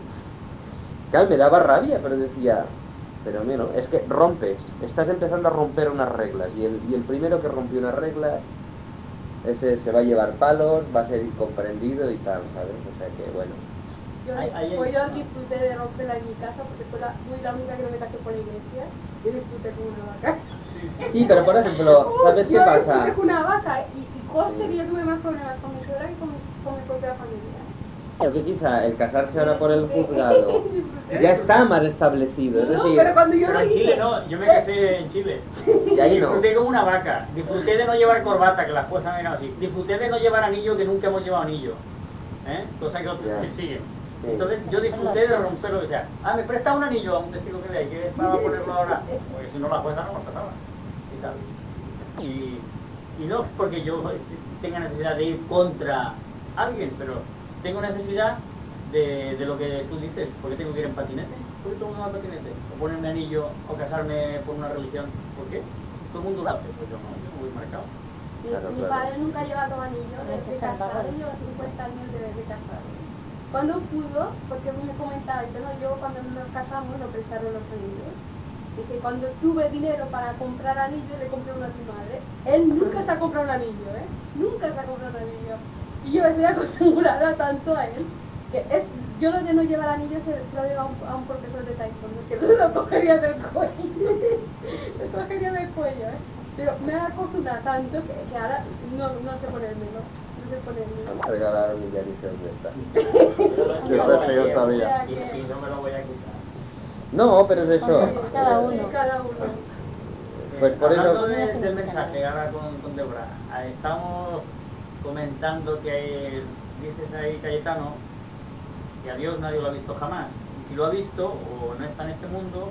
Claro, me daba rabia, pero decía, pero mira, es que rompes, estás empezando a romper unas reglas, y el, y el primero que rompió una regla, ese se va a llevar palos, va a ser incomprendido y tal, ¿sabes? O sea que, bueno, yo, Ahí- ahí- pues yo disfruté de romperla en mi casa porque fue la, fui la única que no me casé por la iglesia. Yo disfruté con una vaca. Sí, pero por ejemplo, ¿sabes qué Yo pasa? disfruté con una vaca y, y conste que yo tuve más problemas con mi suegra que con mi, con mi propia familia. Creo que quizá el casarse ahora por el juzgado ya está más establecido, es No, decir, pero cuando yo Pero lo en Chile hice, no, yo me casé en Chile. y ahí no. Disfruté como una vaca. Disfruté de no llevar corbata, que las fuerzas me eran así. Disfruté de no llevar anillo, que nunca hemos llevado anillo. ¿Eh? Cosa que otros Ya. que siguen. Sí. Entonces yo disfruté de romper lo que sea. Ah, me presta un anillo a un testigo que vea, que para ponerlo ahora. Porque si no la jueza no lo pasaba. Y tal. Y, y no porque yo tenga necesidad de ir contra alguien, pero tengo necesidad de, de lo que tú dices, porque tengo que ir en patinete, porque todo el mundo va en patinete, o ponerme anillo, o casarme por una religión, ¿por qué? Todo el mundo lo hace, pues yo no, yo no voy marcado. mi, Claro, mi claro. padre nunca ha llevado anillo de, de casado, lleva cincuenta años de, de casado. Cuando pudo, porque me comentaba, dice, no, yo cuando nos casamos no prestaron los anillos. Dice, cuando tuve dinero para comprar anillos, le compré uno a tu madre. Él nunca se ha comprado un anillo, ¿eh? Nunca se ha comprado un anillo. Y yo estoy acostumbrada tanto a él, que es, yo lo de no llevar anillos se, se lo digo a un, a un profesor de taekwondo, que lo cogería del cuello. Lo cogería del cuello, ¿eh? Pero me ha acostumbrado tanto que, que ahora no, no sé ponérmelo. No sé ponérmelo. Regalaron y ya ni sé dónde está. Yo Después lo peor llevo, todavía. y, y no me lo voy a quitar. No, pero es eso. Sí, Cada sí, uno. cada uno. Pues por eso- Hablando de- del mensaje, ahora con, con Débora, ah, estamos comentando que dices ahí, Cayetano, que a Dios nadie lo ha visto jamás. Y si lo ha visto, o no está en este mundo,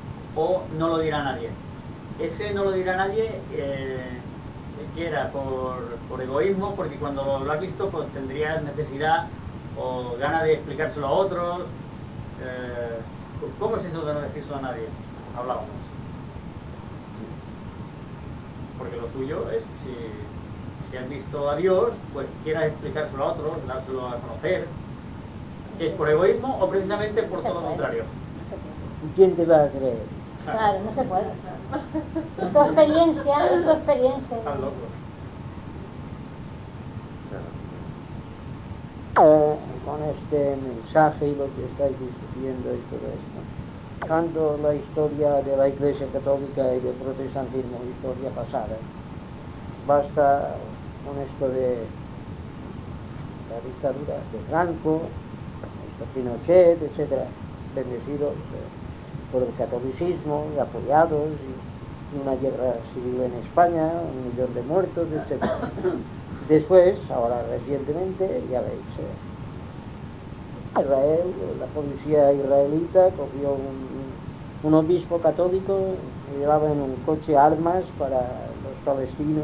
o no lo dirá nadie. Ese no lo dirá nadie, eh, que era por, por egoísmo, porque cuando lo has visto, pues tendrías necesidad o ganas de explicárselo a otros. Eh, ¿Cómo es eso de no decírselo a nadie? Hablábamos. Porque lo suyo es, si, si has visto a Dios, pues quieras explicárselo a otros, dárselo a conocer. ¿Es por egoísmo o precisamente por No se todo lo puede. contrario? No se puede. ¿Quién te va a creer? Claro, no se puede. En tu experiencia, en tu experiencia. Estás loco. Eh, con este mensaje y lo que estáis discutiendo y todo esto. Tanto la historia de la Iglesia Católica y del protestantismo, historia pasada, basta con esto de la dictadura de Franco, esto Pinochet, etcétera, bendecidos eh, por el catolicismo y apoyados, y una guerra civil en España, un millón de muertos, etcétera. Después, ahora recientemente, ya veis, eh, Israel, la policía israelita cogió un, un obispo católico y llevaba en un coche armas para los palestinos.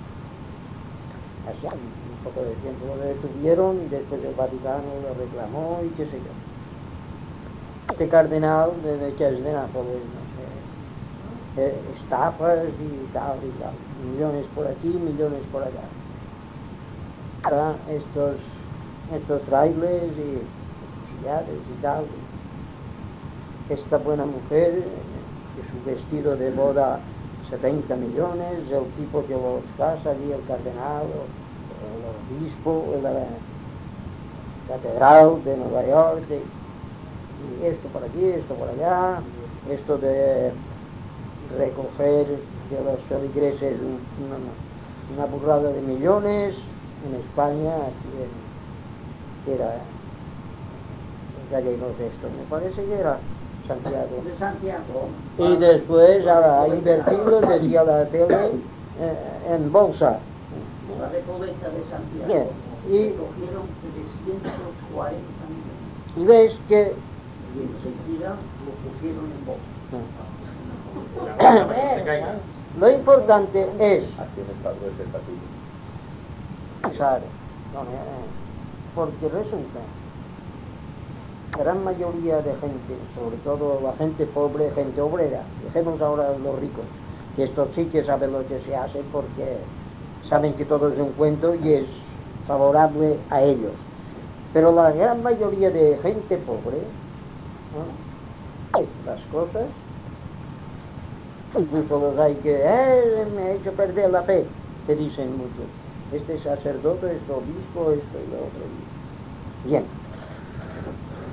Así, un poco de tiempo lo detuvieron y después el Vaticano lo reclamó y qué sé yo. Este cardenal de, de que es de Nápoles, no sé, eh, estafas y tal y tal, millones por aquí, millones por allá. Ahora estos, estos frailes y auxiliares y tal, esta buena mujer, que su vestido de boda setenta millones, el tipo que los casa allí, el cardenal, el obispo, la catedral de Nueva York, de, y esto por aquí, esto por allá, esto de recoger de los feligreses un, una, una burrada de millones. En España, aquí en, que era gallegos esto, me parece que era Santiago. De Santiago. Y después a invertido, decía la tele, eh, en bolsa. La Recoleta de Santiago. Bien, y- Cogieron trescientos cuarenta millones. Y ves que Y enseguida lo cogieron en bolsa. La cosa para que no se caiga. lo importante es Aquí en el Pablo es el patillo. pensar, no, eh, porque resulta la gran mayoría de gente, sobre todo la gente pobre, gente obrera, dejemos ahora a los ricos, que estos sí que saben lo que se hace porque saben que todo es un cuento y es favorable a ellos. Pero la gran mayoría de gente pobre, ¿no? Las cosas, incluso los hay que, eh, me ha hecho perder la fe, te dicen mucho. Este sacerdote, este obispo, esto y lo otro. Bien.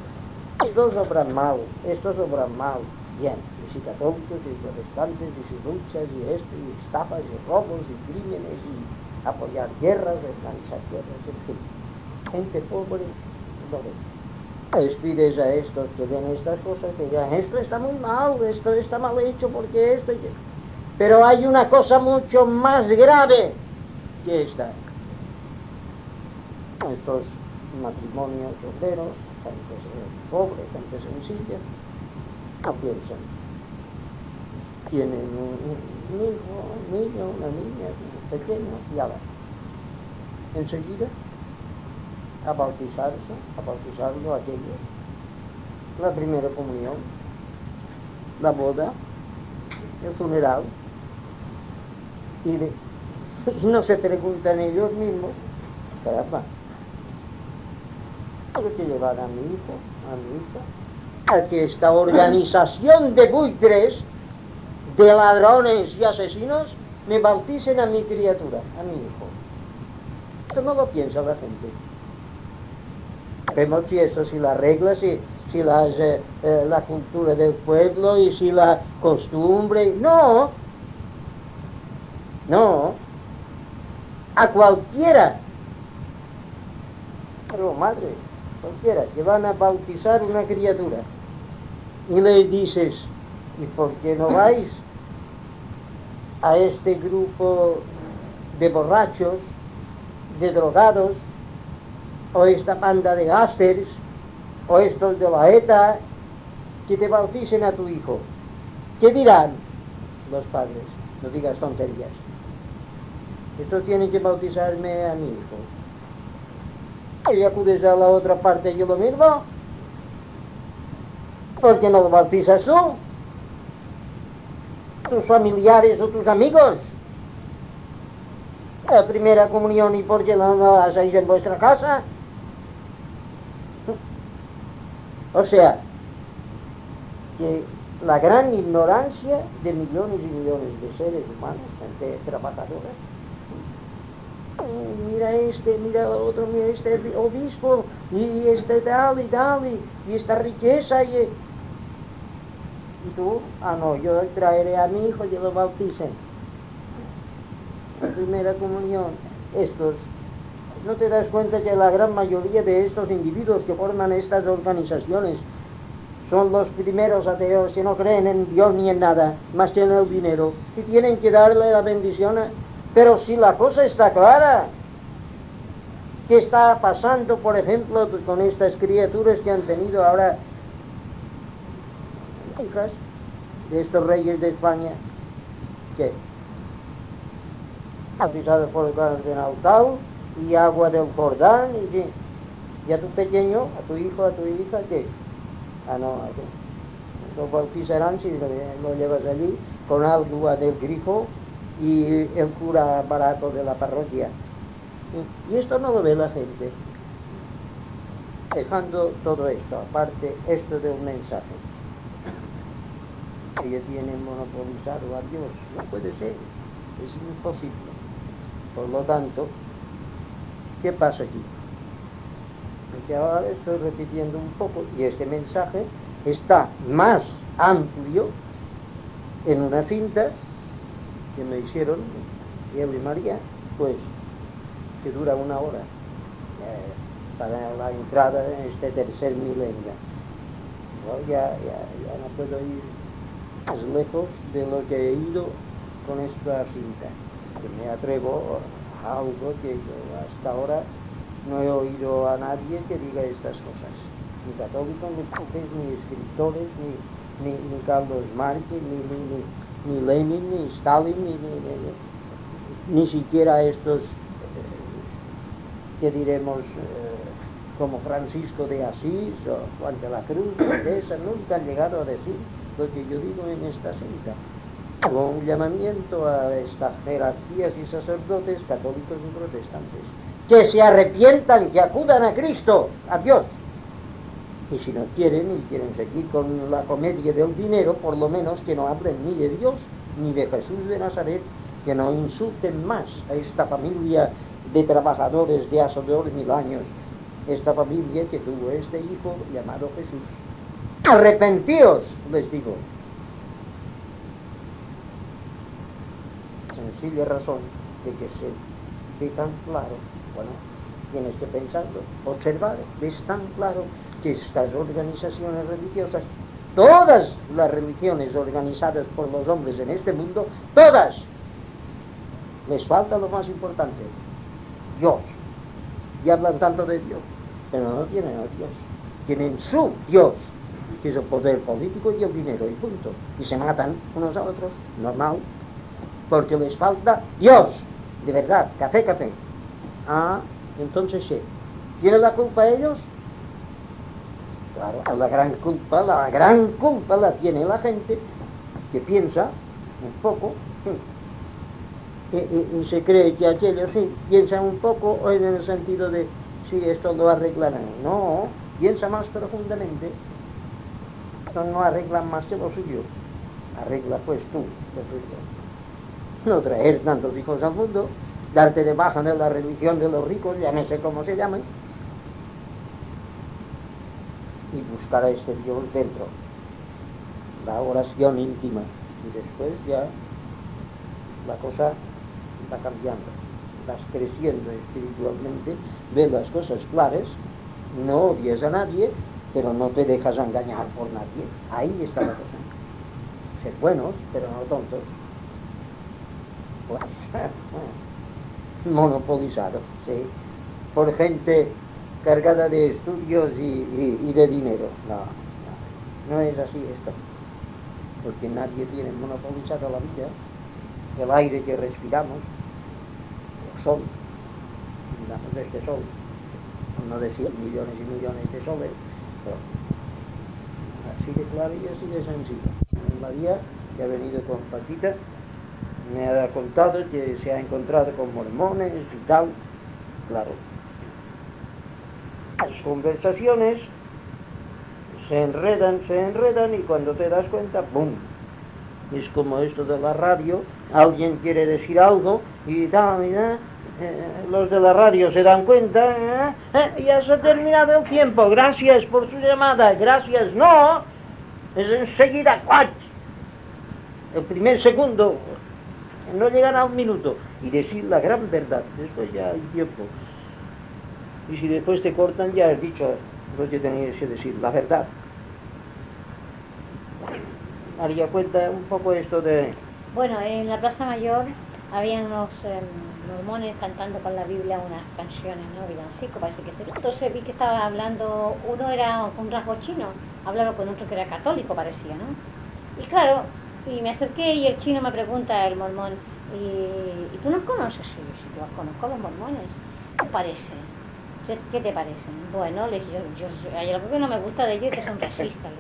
estos obran mal, estos obran mal. Bien, y si católicos y protestantes y si luchas y esto, y estafas y robos y crímenes y apoyar guerras, organizar guerras, en fin. Gente pobre, no ve. Les pides a estos que ven estas cosas, que digan, esto está muy mal, esto está mal hecho porque esto... Pero hay una cosa mucho más grave que esta. Estos matrimonios obreros, gente pobre, gente sencilla, no piensan. Tienen un, un hijo, un niño, una niña, un pequeño, y ala. Enseguida, a bautizarse, a bautizarlo aquellos. La primera comunión, la boda, el funeral. Y, de, y no se preguntan ellos mismos, caramba, tengo que llevar a mi hijo, a mi hija, a que esta organización de buitres, de ladrones y asesinos, me bauticen a mi criatura, a mi hijo. Esto no lo piensa la gente. Vemos si esto, si las reglas, si, si las, eh, eh, la cultura del pueblo y si la costumbre. No, no, a cualquiera, pero madre, cualquiera, que van a bautizar una criatura y le dices, ¿y por qué no vais a este grupo de borrachos, de drogados, o esta banda de gásters, o estos de la ETA, que te bauticen a tu hijo? ¿Qué dirán los padres? No digas tonterías. Estos tienen que bautizarme a mi hijo. Y acudes a la otra parte y lo mismo. ¿Por qué no lo bautizas tú? Tus familiares o tus amigos. La primera comunión, ¿y por qué no la hacéis en vuestra casa? O sea, que la gran ignorancia de millones y millones de seres humanos, gente trabajadora. Mira este, mira otro, mira este obispo, y este tal y tal, y, y esta riqueza, y, y tú, ah no, yo traeré a mi hijo y lo bauticen. La primera comunión, estos, ¿no te das cuenta que la gran mayoría de estos individuos que forman estas organizaciones son los primeros ateos que no creen en Dios ni en nada, más que en el dinero, y tienen que darle la bendición a... Pero si la cosa está clara, ¿qué está pasando, por ejemplo, con estas criaturas que han tenido ahora hijas de estos reyes de España? ¿Qué? Bautizados por el cardenal tal, y agua del Jordán, y, y a tu pequeño, a tu hijo, a tu hija, ¿qué? Ah, no, lo bautizarán si lo, lo llevas allí con agua del grifo y el cura barato de la parroquia. Y esto no lo ve la gente. Dejando todo esto, aparte esto del mensaje. Ellos tienen monopolizado a Dios. No puede ser, es imposible. Por lo tanto, ¿qué pasa aquí? Porque ahora estoy repitiendo un poco, y este mensaje está más amplio en una cinta que me hicieron Diego y María, pues que dura una hora eh, para la entrada en este tercer milenio. ¿No? Ya, ya, ya no puedo ir más lejos de lo que he ido con esta cinta. Que me atrevo a algo que yo hasta ahora no he oído a nadie que diga estas cosas. Ni católicos, ni popes, ni escritores, ni, ni, ni Carlos Marx, ni, ni, ni ni Lenin, ni Stalin, ni, ni, ni, ni siquiera estos, eh, que diremos, eh, como Francisco de Asís o Juan de la Cruz, Teresa, nunca han llegado a decir lo que yo digo en esta cinta. Hago un llamamiento a estas jerarquías y sacerdotes católicos y protestantes, que se arrepientan, que acudan a Cristo, a Dios. Y si no quieren y quieren seguir con la comedia del dinero, por lo menos que no hablen ni de Dios ni de Jesús de Nazaret, que no insulten más a esta familia de trabajadores de hace dos mil años, esta familia que tuvo este hijo llamado Jesús, arrepentíos, les digo. Sencilla razón de que se ve tan claro, bueno, tienes que pensarlo, observar, ves tan claro que estas organizaciones religiosas, todas las religiones organizadas por los hombres en este mundo, todas, les falta lo más importante, Dios. Y hablan tanto de Dios, pero no tienen a Dios. Tienen su Dios, que es el poder político y el dinero, y punto. Y se matan unos a otros, normal, porque les falta Dios, de verdad, café, café. Ah, entonces sí. ¿Tienen la culpa ellos? Claro, la gran culpa, la gran culpa la tiene la gente que piensa un poco y, y, y se cree que aquellos sí piensan un poco en el sentido de sí, esto lo arreglarán. No, piensa más profundamente. Esto no arreglan más que lo suyo. Arregla pues tú lo tuyo. No traer tantos hijos al mundo, darte de baja de la religión de los ricos, ya no sé cómo se llaman, y buscar a este Dios dentro, la oración íntima, y después ya la cosa va cambiando, vas creciendo espiritualmente, ves las cosas claras, no odias a nadie, pero no te dejas engañar por nadie. Ahí está la cosa. Ser buenos, pero no tontos. Pues, monopolizado, sí, por gente cargada de estudios y, y, y de dinero. No, no, no es así esto, porque nadie tiene monopolizado la vida, el aire que respiramos, el sol, miramos este sol, no de cien millones y millones de soles, pero así de claro y así de sencillo. María, que ha venido con Paquita, me ha contado que se ha encontrado con mormones y tal, claro. Las conversaciones se enredan, se enredan y cuando te das cuenta, ¡pum! Es como esto de la radio, alguien quiere decir algo y tal, y tal, eh, los de la radio se dan cuenta, eh, eh, ya se ha terminado el tiempo, gracias por su llamada, gracias, no, es enseguida, ¡cuac! El primer segundo, no llegan a un minuto, y decir la gran verdad, después ya hay tiempo. Y si después te cortan, ya has dicho lo que tenías que decir, la verdad. Haría cuenta un poco esto de... Bueno, en la Plaza Mayor había unos eh, mormones cantando con la Biblia unas canciones, ¿no? Villancico, parece que sí. Entonces vi que estaba hablando, uno era un rasgo chino, hablaba con otro que era católico, parecía, ¿no? Y claro, y me acerqué y el chino me pregunta, el mormón, ¿y, ¿y tú nos conoces? Sí, sí, yo conozco a los mormones. ¿Qué te parece? ¿Qué, ¿Qué te parecen? Bueno, le dije, yo, yo, hay algo que no me gusta de ellos es que son racistas,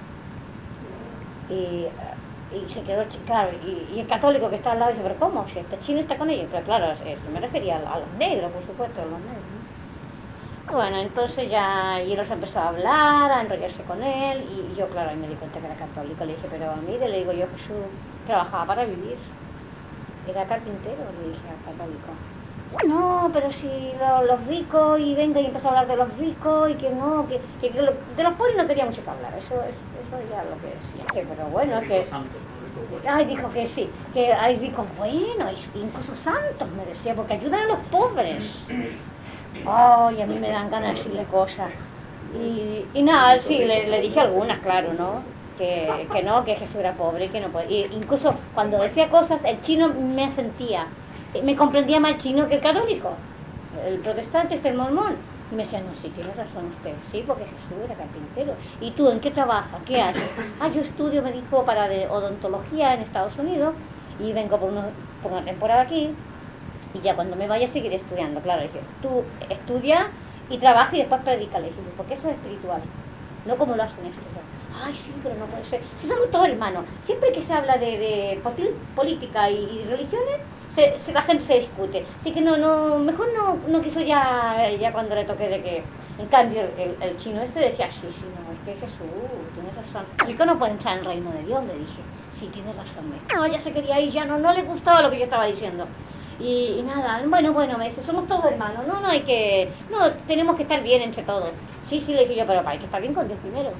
le dije. Y, y se quedó, claro, y, y el católico que está al lado dice, ¿pero cómo? Si este chino está con ellos. Pero claro, eso me refería a, a los negros, por supuesto, a los negros, ¿no? Bueno, entonces ya, y él se empezó a hablar, a enrollarse con él, y yo, claro, ahí me di cuenta que era católico. Le dije, pero mire, le digo yo, Jesús trabajaba para vivir. Era carpintero, le dije al católico. No, pero si lo, los ricos, y venga y empezó a hablar de los ricos, y que no, que, que de, lo, de los pobres no quería mucho que hablar, eso, eso, eso ya lo que decía. Sí, pero bueno, es que... Ay, dijo que sí, que hay ricos buenos, incluso santos, me decía, porque ayudan a los pobres. Ay, oh, a mí me dan ganas de decirle cosas. Y, y nada, sí, le, le dije algunas, claro, ¿no? Que, que no, que Jesús era pobre y que no podía. Incluso cuando decía cosas, el chino me asentía. Me comprendía más el chino que el católico, el protestante, este el mormón. Y me decía, no, sí, tiene razón usted, sí, porque Jesús era carpintero. ¿Y tú en qué trabajas? ¿Qué haces? Ah, yo estudio, me dijo, para de odontología en Estados Unidos y vengo por, unos, por una temporada aquí y ya cuando me vaya seguiré estudiando. Claro, dije, tú estudia y trabaja y después predica, le dije, porque eso es espiritual, no como lo hacen estos. Ay, sí, pero no puede ser. Si somos todos hermanos, siempre que se habla de, de política y, y religiones, Se, se, la gente se discute, así que no, no, mejor no, no quiso ya, ya cuando le toqué de que, en cambio el, el chino este decía, sí, sí, no, es que Jesús, tienes razón, el rico no puede entrar en el reino de Dios, le dije, sí, tienes razón, no, ya se quería ir, ya no, no le gustaba lo que yo estaba diciendo, y, y nada, bueno, bueno, me dice, somos todos hermanos, no, no hay que, no, tenemos que estar bien entre todos, sí, sí, le dije yo, pero hay que estar bien con Dios primero,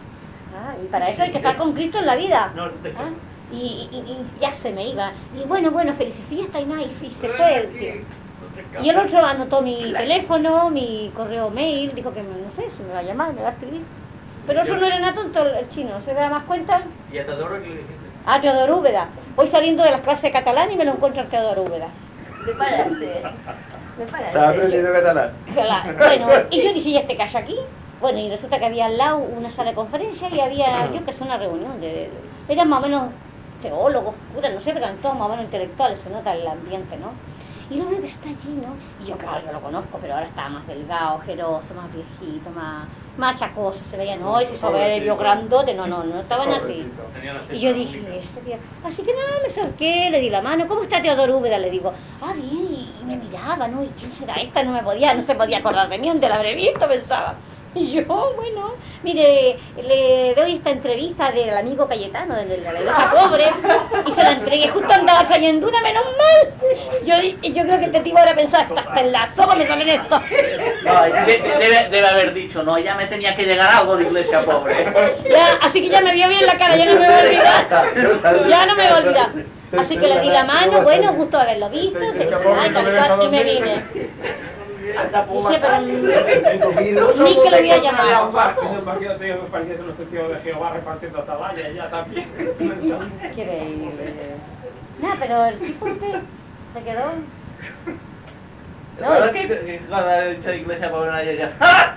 Ah, y para eso hay que estar con Cristo en la vida. No, se te ¿Ah? Y, y, y ya se me iba. Y bueno, bueno, felicidades, está y nada, y se fue el tío. Y el otro anotó mi teléfono, mi correo mail, dijo que, no sé, si me va a llamar, me va a escribir. Pero eso no era nada tonto el chino, ¿se da más cuenta? ¿Y a Teodoro qué le dijiste? Ah, Teodoro Úbeda. Voy saliendo de las clases de catalán y me lo encuentro en Teodoro Úbeda. Me parece. Me parece. ¿Estás aprendiendo catalán? Claro. Bueno, y yo dije, ¿y este calle aquí? Bueno, y resulta que había al lado una sala de conferencia y había, yo que es una reunión de, de- eran más o menos teólogos, curas, no sé, pero eran todos más o menos intelectuales, se nota el ambiente, ¿no? Y lo veo que está allí, ¿no? Y yo, claro, yo lo conozco, pero ahora estaba más delgado, ojeroso, más viejito, más, más chacoso, se veía, no, ese soberbio grandote, no, no, no estaban así. Tenía la Y yo ceja dije, única. este tío, así que nada, me acerqué, le di la mano, ¿cómo está Teodoro Úbeda? Le digo, ah, bien, y, y me miraba, ¿no? ¿Y quién será esta? No me podía, no se podía acordar de mí, ¿dónde la habré visto? Pensaba. Y yo, bueno, mire, le doy esta entrevista del amigo Cayetano, del de la iglesia pobre, y se la entregué, justo andaba trayendo una, menos mal. Yo, yo creo que este tipo ahora pensaba, hasta en la sopa me salen esto. No, de- de- debe, debe haber dicho, no, ya me tenía que llegar algo de iglesia pobre. Ya, así que ya me vio bien la cara, ya no me voy a olvidar. Ya no me voy a olvidar. Así que le di la mano, bueno, gusto haberlo visto, felicidades, tal y cual, y me vine. Dice, pero ni que lo voy a llamar. Parece los testigos de Jehová repartiendo atalayas ya también. Increíble. Nada, pero el tipo este se quedó. No, es que cuando ha dicho iglesia pobre nadie ya. ¡Ah!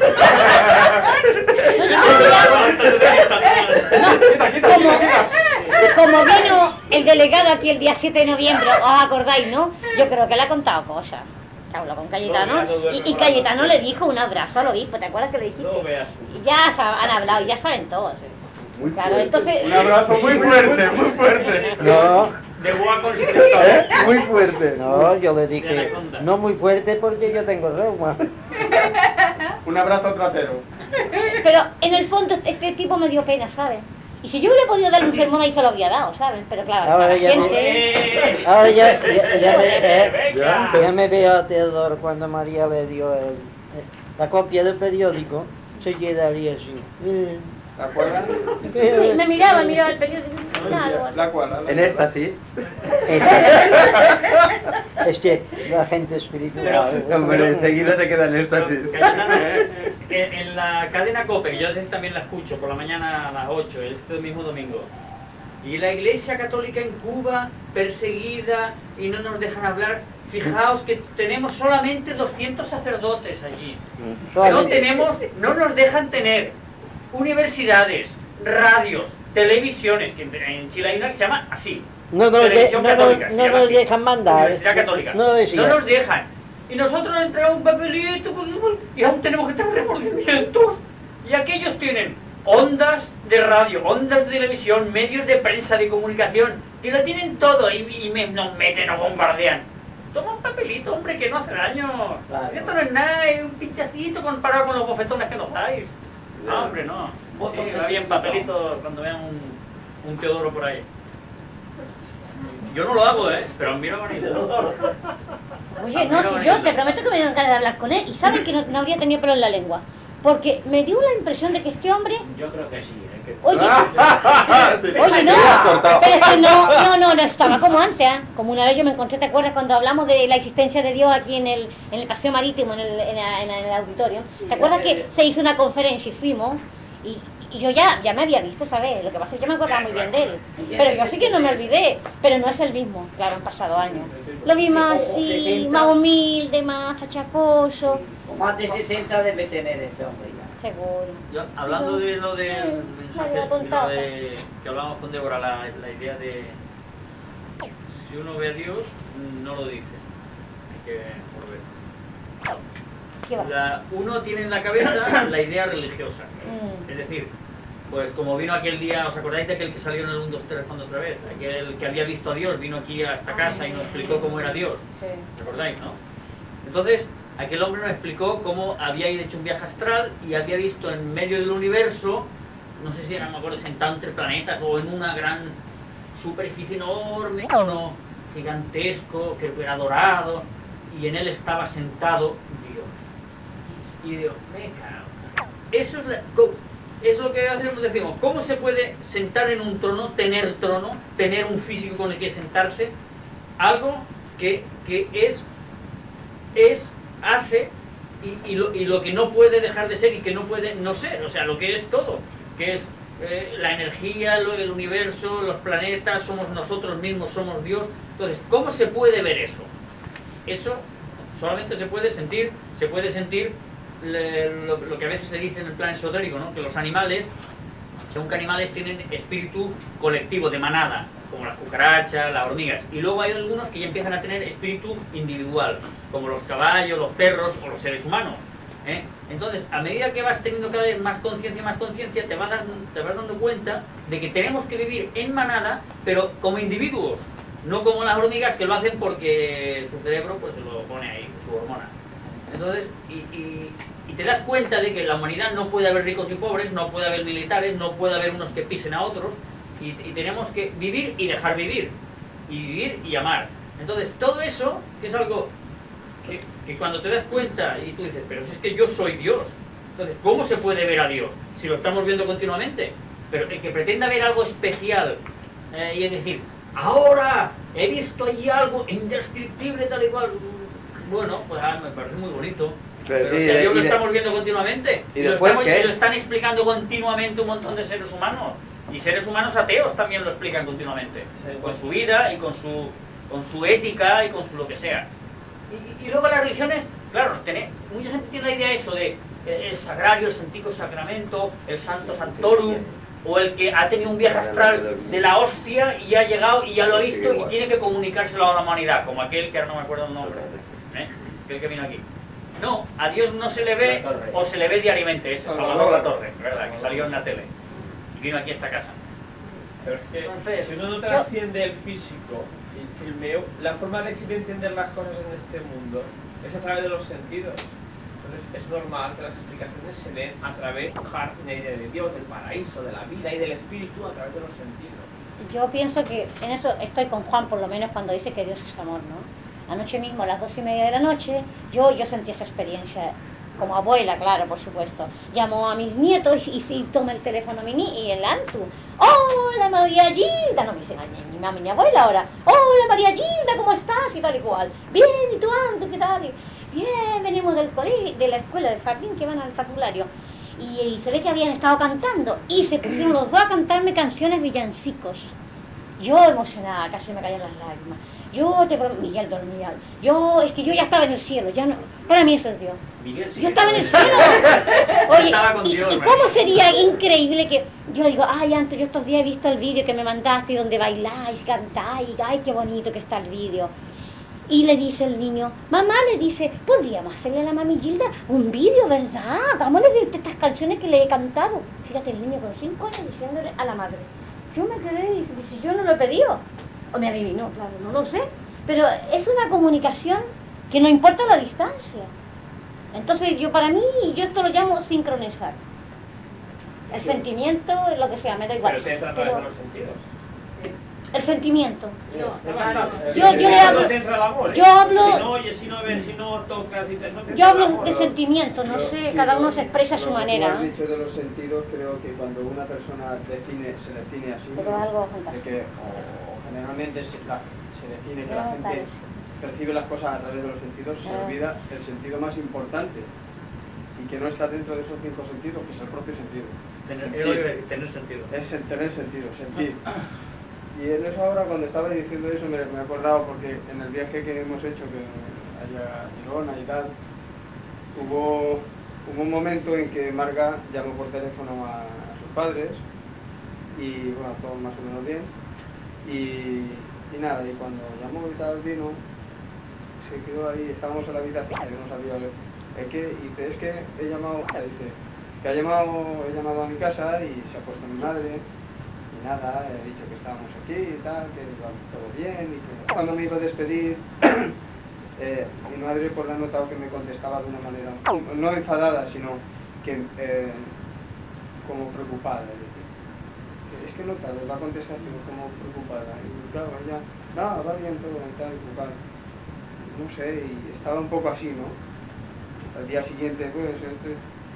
Como, como vino el delegado aquí el día siete de noviembre, ¿os acordáis, no? Yo creo que le ha contado cosas. Que habló con Cayetano y, y Cayetano le dijo un abrazo al obispo, ¿te acuerdas que le dijiste? Y ya sa- han hablado y ya saben todos. Muy Claro, fuerte. entonces... Un abrazo muy fuerte, muy fuerte. No, De boa constrictor. ¿Eh? Muy fuerte. no, yo le De dije, anaconda. no muy fuerte porque yo tengo reuma. Un abrazo trasero. Pero en el fondo este tipo me dio pena, ¿sabes? Y si yo hubiera podido darle un sermón ahí se lo habría dado, ¿sabes? Pero claro, Ahora la ya gente... Ahora ya, ya, ya me, eh, Venga. ya me veo a Teodoro cuando María le dio el, eh, la copia del periódico, se quedaría así. Eh, ¿La cual? Sí, me miraba, miraba el periódico. Nada, ¿La cual? En éxtasis. Es que la gente espiritual. Hombre, enseguida se queda en éxtasis. Cayetano, en, en la cadena COPE, que yo a veces también la escucho por la mañana a las ocho, este mismo domingo. Y la Iglesia Católica en Cuba, perseguida, y no nos dejan hablar. Fijaos que tenemos solamente doscientos sacerdotes allí. No Solamente. tenemos, no nos dejan tener universidades, radios, televisiones, que en- en Chile hay una que se llama así. No nos, de- Televisión no, nos- Católica, se no llama nos así. dejan mandar. Universidad Católica. No lo decía. No nos dejan. Y nosotros entramos un papelito pues, y aún tenemos que tener remordimientos. Y aquellos tienen ondas de radio, ondas de televisión, medios de prensa, de comunicación, que lo tienen todo y, y me, nos meten o bombardean. Toma un papelito, hombre, que no hace daño. Claro. Esto no es nada, es un pinchacito comparado con los bofetones que nos dais. No, hombre, no. Sí, va bien papelito cuando vean un, un Teodoro por ahí. Yo no lo hago, ¿eh? Pero admiro bonito. Oye, no, si yo te prometo que me dieron ganas de hablar con él y saben que no, no habría tenido pelo en la lengua. Porque me dio la impresión de que este hombre... Yo creo que sí. ¿eh? Que... Oye, Sí. oye, no, cortado. pero es que no, no, no, no estaba como antes, ¿eh? Como una vez yo me encontré, ¿te acuerdas cuando hablamos de la existencia de Dios aquí en el, en el paseo marítimo, en el, en, la- en la- en el auditorio? ¿Te acuerdas que se hizo una conferencia y fuimos? Y, y yo ya, ya me había visto, ¿sabes? Lo que pasa es que yo me acordaba muy bien de él. Pero yo sí que no me olvidé, pero no es el mismo, claro, han pasado años. Lo vi más así, más humilde, más achacoso, O más de sesenta debe tener este hombre ya. seguro. Yo, hablando de lo del Sí, mensaje, me había de contado. lo de, que hablábamos con Débora, la, la idea de si uno ve a Dios, no lo dice. Hay que volver. ¿Qué va? La- uno tiene en la cabeza la idea religiosa. Mm. Es decir, pues como vino aquel día, ¿os acordáis de aquel que salió en el uno, dos, tres cuando otra vez? Aquel que había visto a Dios, vino aquí a esta casa y nos explicó cómo era Dios. Sí. ¿Recordáis, no? Entonces, aquel hombre nos explicó cómo había ido hecho un viaje astral y había visto en medio del universo, no sé si era, no me acuerdo, sentado entre planetas o en una gran superficie enorme, uno gigantesco, que era dorado, y en él estaba sentado Dios. Y Dios, me cago. Eso es la, co- es lo que a veces nos decimos, ¿cómo se puede sentar en un trono, tener trono, tener un físico con el que sentarse? Algo que, que es, es, hace, y, y, lo, y lo que no puede dejar de ser y que no puede no ser, o sea, lo que es todo, que es eh, la energía, lo, el universo, los planetas, somos nosotros mismos, somos Dios. Entonces, ¿cómo se puede ver eso? Eso solamente se puede sentir, se puede sentir le, lo, lo que a veces se dice en el plan esotérico, ¿no? Que los animales, según que animales tienen espíritu colectivo, de manada, como las cucarachas, las hormigas, y luego hay algunos que ya empiezan a tener espíritu individual, como los caballos, los perros o los seres humanos, ¿eh? Entonces, a medida que vas teniendo cada vez más conciencia y más conciencia, te vas dando, te vas dando cuenta de que tenemos que vivir en manada, pero como individuos, no como las hormigas que lo hacen porque su cerebro pues se lo pone ahí, su hormona. Entonces, y, y, y te das cuenta de que en la humanidad no puede haber ricos y pobres, no puede haber militares, no puede haber unos que pisen a otros, y, y tenemos que vivir y dejar vivir, y vivir y amar. Entonces, todo eso, que es algo que, que cuando te das cuenta y tú dices, pero si es que yo soy Dios, entonces, ¿cómo se puede ver a Dios si lo estamos viendo continuamente? Pero el que pretenda ver algo especial, eh, y es decir, ahora he visto allí algo indescriptible, tal y cual. Bueno, pues ah, me parece muy bonito. Pero, pero sí, si a Dios lo de, estamos viendo continuamente. Y, y, lo estamos, y lo están explicando continuamente un montón de seres humanos. Y seres humanos ateos también lo explican continuamente. Sí, con su vida y con su, con su ética y con su lo que sea. Y, y, y luego las religiones, claro, tener, mucha gente tiene la idea de eso, de el sagrario, el santico sacramento, el santo santorum, o el que ha tenido un viaje astral de la hostia y ha llegado y ya lo ha visto y tiene que comunicárselo a la humanidad, como aquel que ahora no me acuerdo el nombre, ¿eh? Aquel que vino aquí. No, a Dios no se le ve, o se le ve diariamente, ese Salvador La Torre, ¿verdad? Que salió en la tele y vino aquí a esta casa. Pero es que entonces, si uno no trasciende el físico y el medio, la forma de entender las cosas en este mundo es a través de los sentidos. Entonces es normal que las explicaciones se den a través de Dios, del paraíso, de la vida y del espíritu a través de los sentidos. Yo pienso que en eso estoy con Juan, por lo menos cuando dice que Dios es amor, ¿no? Anoche mismo, a las dos y media de la noche, yo, yo sentí esa experiencia, como abuela, claro, por supuesto. Llamó a mis nietos y, y, y toma el teléfono a mi ni y el Antu. ¡Hola, María Gilda! No me dicen ni, ni mami ni abuela ahora. ¡Hola, María Gilda! ¿Cómo estás? Y tal y cual. Bien, ¿y tú, Antu? ¿Qué tal? Bien, venimos del colegio, de la escuela, del jardín, que van al parvulario. Y, y se ve que habían estado cantando. Y se pusieron los dos a cantarme canciones villancicos. Yo emocionada, casi me caían las lágrimas. Yo te prometo, Miguel dormía. Yo, es que yo ya estaba en el cielo, ya no. Para mí eso es Dios. Miguel, sí, yo estaba en el cielo. Oye, y, Dios, y cómo sería increíble que yo digo, ay, antes yo estos días he visto el vídeo que me mandaste donde bailáis, cantáis, ay, qué bonito que está el vídeo. Y le dice el niño, mamá, le dice, podríamos hacerle a la mami Gilda un vídeo, ¿verdad? Hagámosle de estas canciones que le he cantado. Fíjate, el niño con cinco años diciéndole a la madre. Yo me quedé y dije, yo no lo he pedido. O me adivinó, claro, no lo sé. Pero es una comunicación que no importa la distancia. Entonces yo para mí, yo esto lo llamo sincronizar. El sí. Sentimiento, lo que sea, me da igual. Pero te entra a través de los sentidos. El sentimiento. Yo, yo, yo le hablo. Yo hablo. Si no oyes, si no ves, si no tocas, si te, no te yo hablo de sentimiento, no sé, sí, cada uno se expresa a su manera. Lo que has dicho de los sentidos, creo que cuando una persona define, se define así, pero algo de que o, generalmente se, la, se define que la gente percibe las cosas a través de los sentidos, se olvida el sentido más importante y que no está dentro de esos cinco sentidos, que es el propio sentido. Tener, tener sentido. Es el tener sentido, sentir. Y en eso ahora, cuando estaba diciendo eso, me, me he acordado porque en el viaje que hemos hecho, que allá a Girona y tal, hubo, hubo un momento en que Marga llamó por teléfono a, a sus padres y, bueno, todo más o menos bien. Y, y nada, y cuando llamó y tal, vino, se quedó ahí, estábamos en la habitación, yo no sabía, es que, y dice, es que he llamado, dice, que ha llamado, he llamado a mi casa y se ha puesto mi madre. Nada, he dicho que estábamos aquí y tal, que iba todo bien y que cuando me iba a despedir eh, mi madre pues ha notado que me contestaba de una manera no enfadada, sino que eh, como preocupada, es decir, es que nota, le va a contestar como preocupada y claro, ella, no, va bien todo y tal, y tal, no sé, y estaba un poco así, ¿no? Al día siguiente pues este,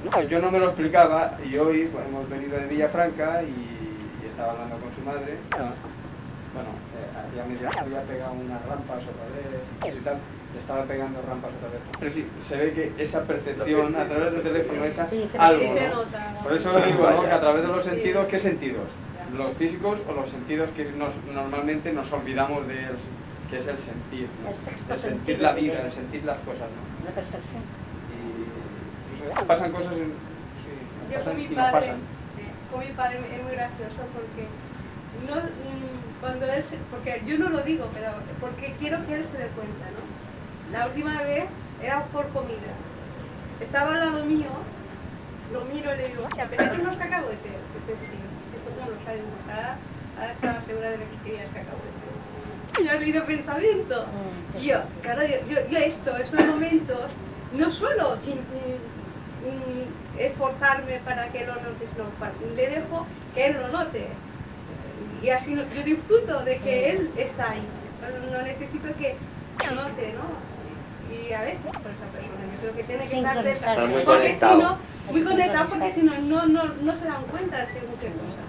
No, yo no me lo explicaba y hoy pues, hemos venido de Villafranca y, y estaba hablando con su madre. Bueno, eh, ya me había pegado unas rampas otra vez y tal, le estaba pegando rampas otra vez. Pero sí, se ve que esa percepción a través del teléfono, esa, algo, ¿no? Por eso lo digo, ¿no? Que a través de los sentidos, ¿qué sentidos? ¿Los físicos o los sentidos que nos, normalmente nos olvidamos de ellos, que es el sentir, ¿no? El sentir la vida, el sentir las cosas, ¿no? La percepción. Y, y pasan cosas en, sí, Yo pasan con mi y no padre, pasan. con mi padre es muy gracioso porque no, cuando él se, porque yo no lo digo, pero porque quiero que él se dé cuenta, ¿no? La última vez era por comida. Estaba al lado mío, lo miro y le digo, ¿te apetece unos cacahuetes? Dice, sí. Esto no lo sabe ahora, ahora estaba segura de lo que quería el cacahuete. Y yo he leído pensamiento. Y yo, claro, yo, yo, yo esto, esos momentos, no suelo chin, mm, esforzarme para que lo notes, no, le dejo que él lo note. Y así no, yo disfruto de que él está ahí. No, no necesito que lo note, ¿no? Y a veces, por esa persona, yo creo que tiene que estar cerca. Está muy Porque conectado. si no, muy conectado, porque si no, no, no, no se dan cuenta de según qué cosas.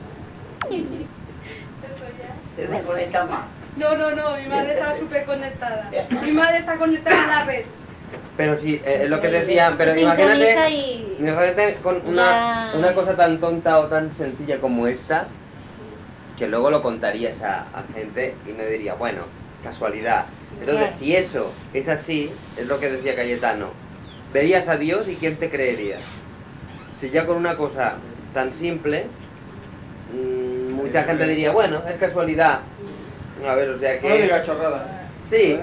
Eso ya. ¿Te desconectas más? No, no, no, mi madre está súper conectada. Mi madre está conectada a la red. Pero sí, eh, es lo que decía, pero Sincroniza imagínate, y imagínate con una, ya- una cosa tan tonta o tan sencilla como esta, que luego lo contarías a, a gente y no diría, bueno, casualidad. Entonces, Ya. si eso es así, es lo que decía Cayetano, verías a Dios y ¿quién te creería? Si ya con una cosa tan simple, mmm, mucha gente diría, bueno, es casualidad. A ver, o sea que... No diga chorrada. Sí.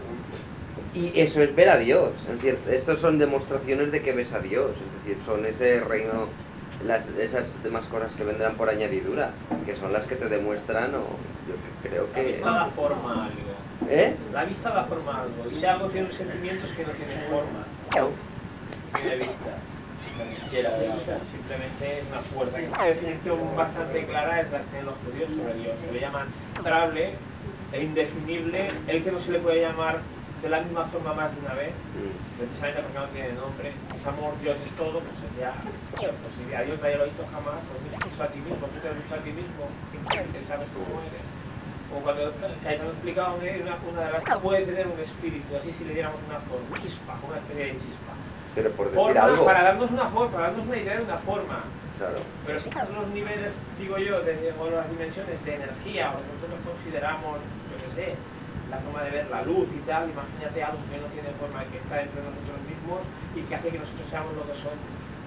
Y eso es ver a Dios. Es decir, estos son demostraciones de que ves a Dios. Es decir, son ese reino, las, esas demás cosas que vendrán por añadidura, que son las que te demuestran, o yo creo La que... vista da forma a algo. ¿Eh? La vista da forma a algo. Y si algo tiene sentimientos que no tienen forma, tiene vista. Ni siquiera de algo. Simplemente es una fuerza. Una definición bastante clara es la que tienen los judíos sobre Dios. Se le llaman innombrable e indefinible, el que no se le puede llamar de la misma forma más de una vez, precisamente porque no tiene nombre. Es amor, Dios es todo, pues ya, pues si a Dios nadie lo ha visto jamás, pues mira, eso a ti mismo, tú te has visto a ti mismo, que sabes cómo eres. O cuando Cayetano explicaba una, una de las que puede tener un espíritu, así si le diéramos una forma, una chispa, una especie de chispa. Pero por decir Forma algo... para darnos una forma, para darnos una idea de una forma. Claro. Pero si estás los niveles, digo yo, de, o las dimensiones de energía, o lo que nosotros consideramos, yo qué sé, la forma de ver la luz y tal, imagínate algo que no tiene forma, que está entre nosotros mismos y que hace que nosotros seamos lo que somos.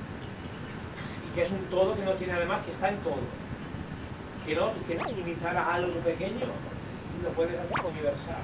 Y que es un todo que no tiene además, que está en todo. Que no, que no minimizar a algo pequeño, lo puedes hacer universal.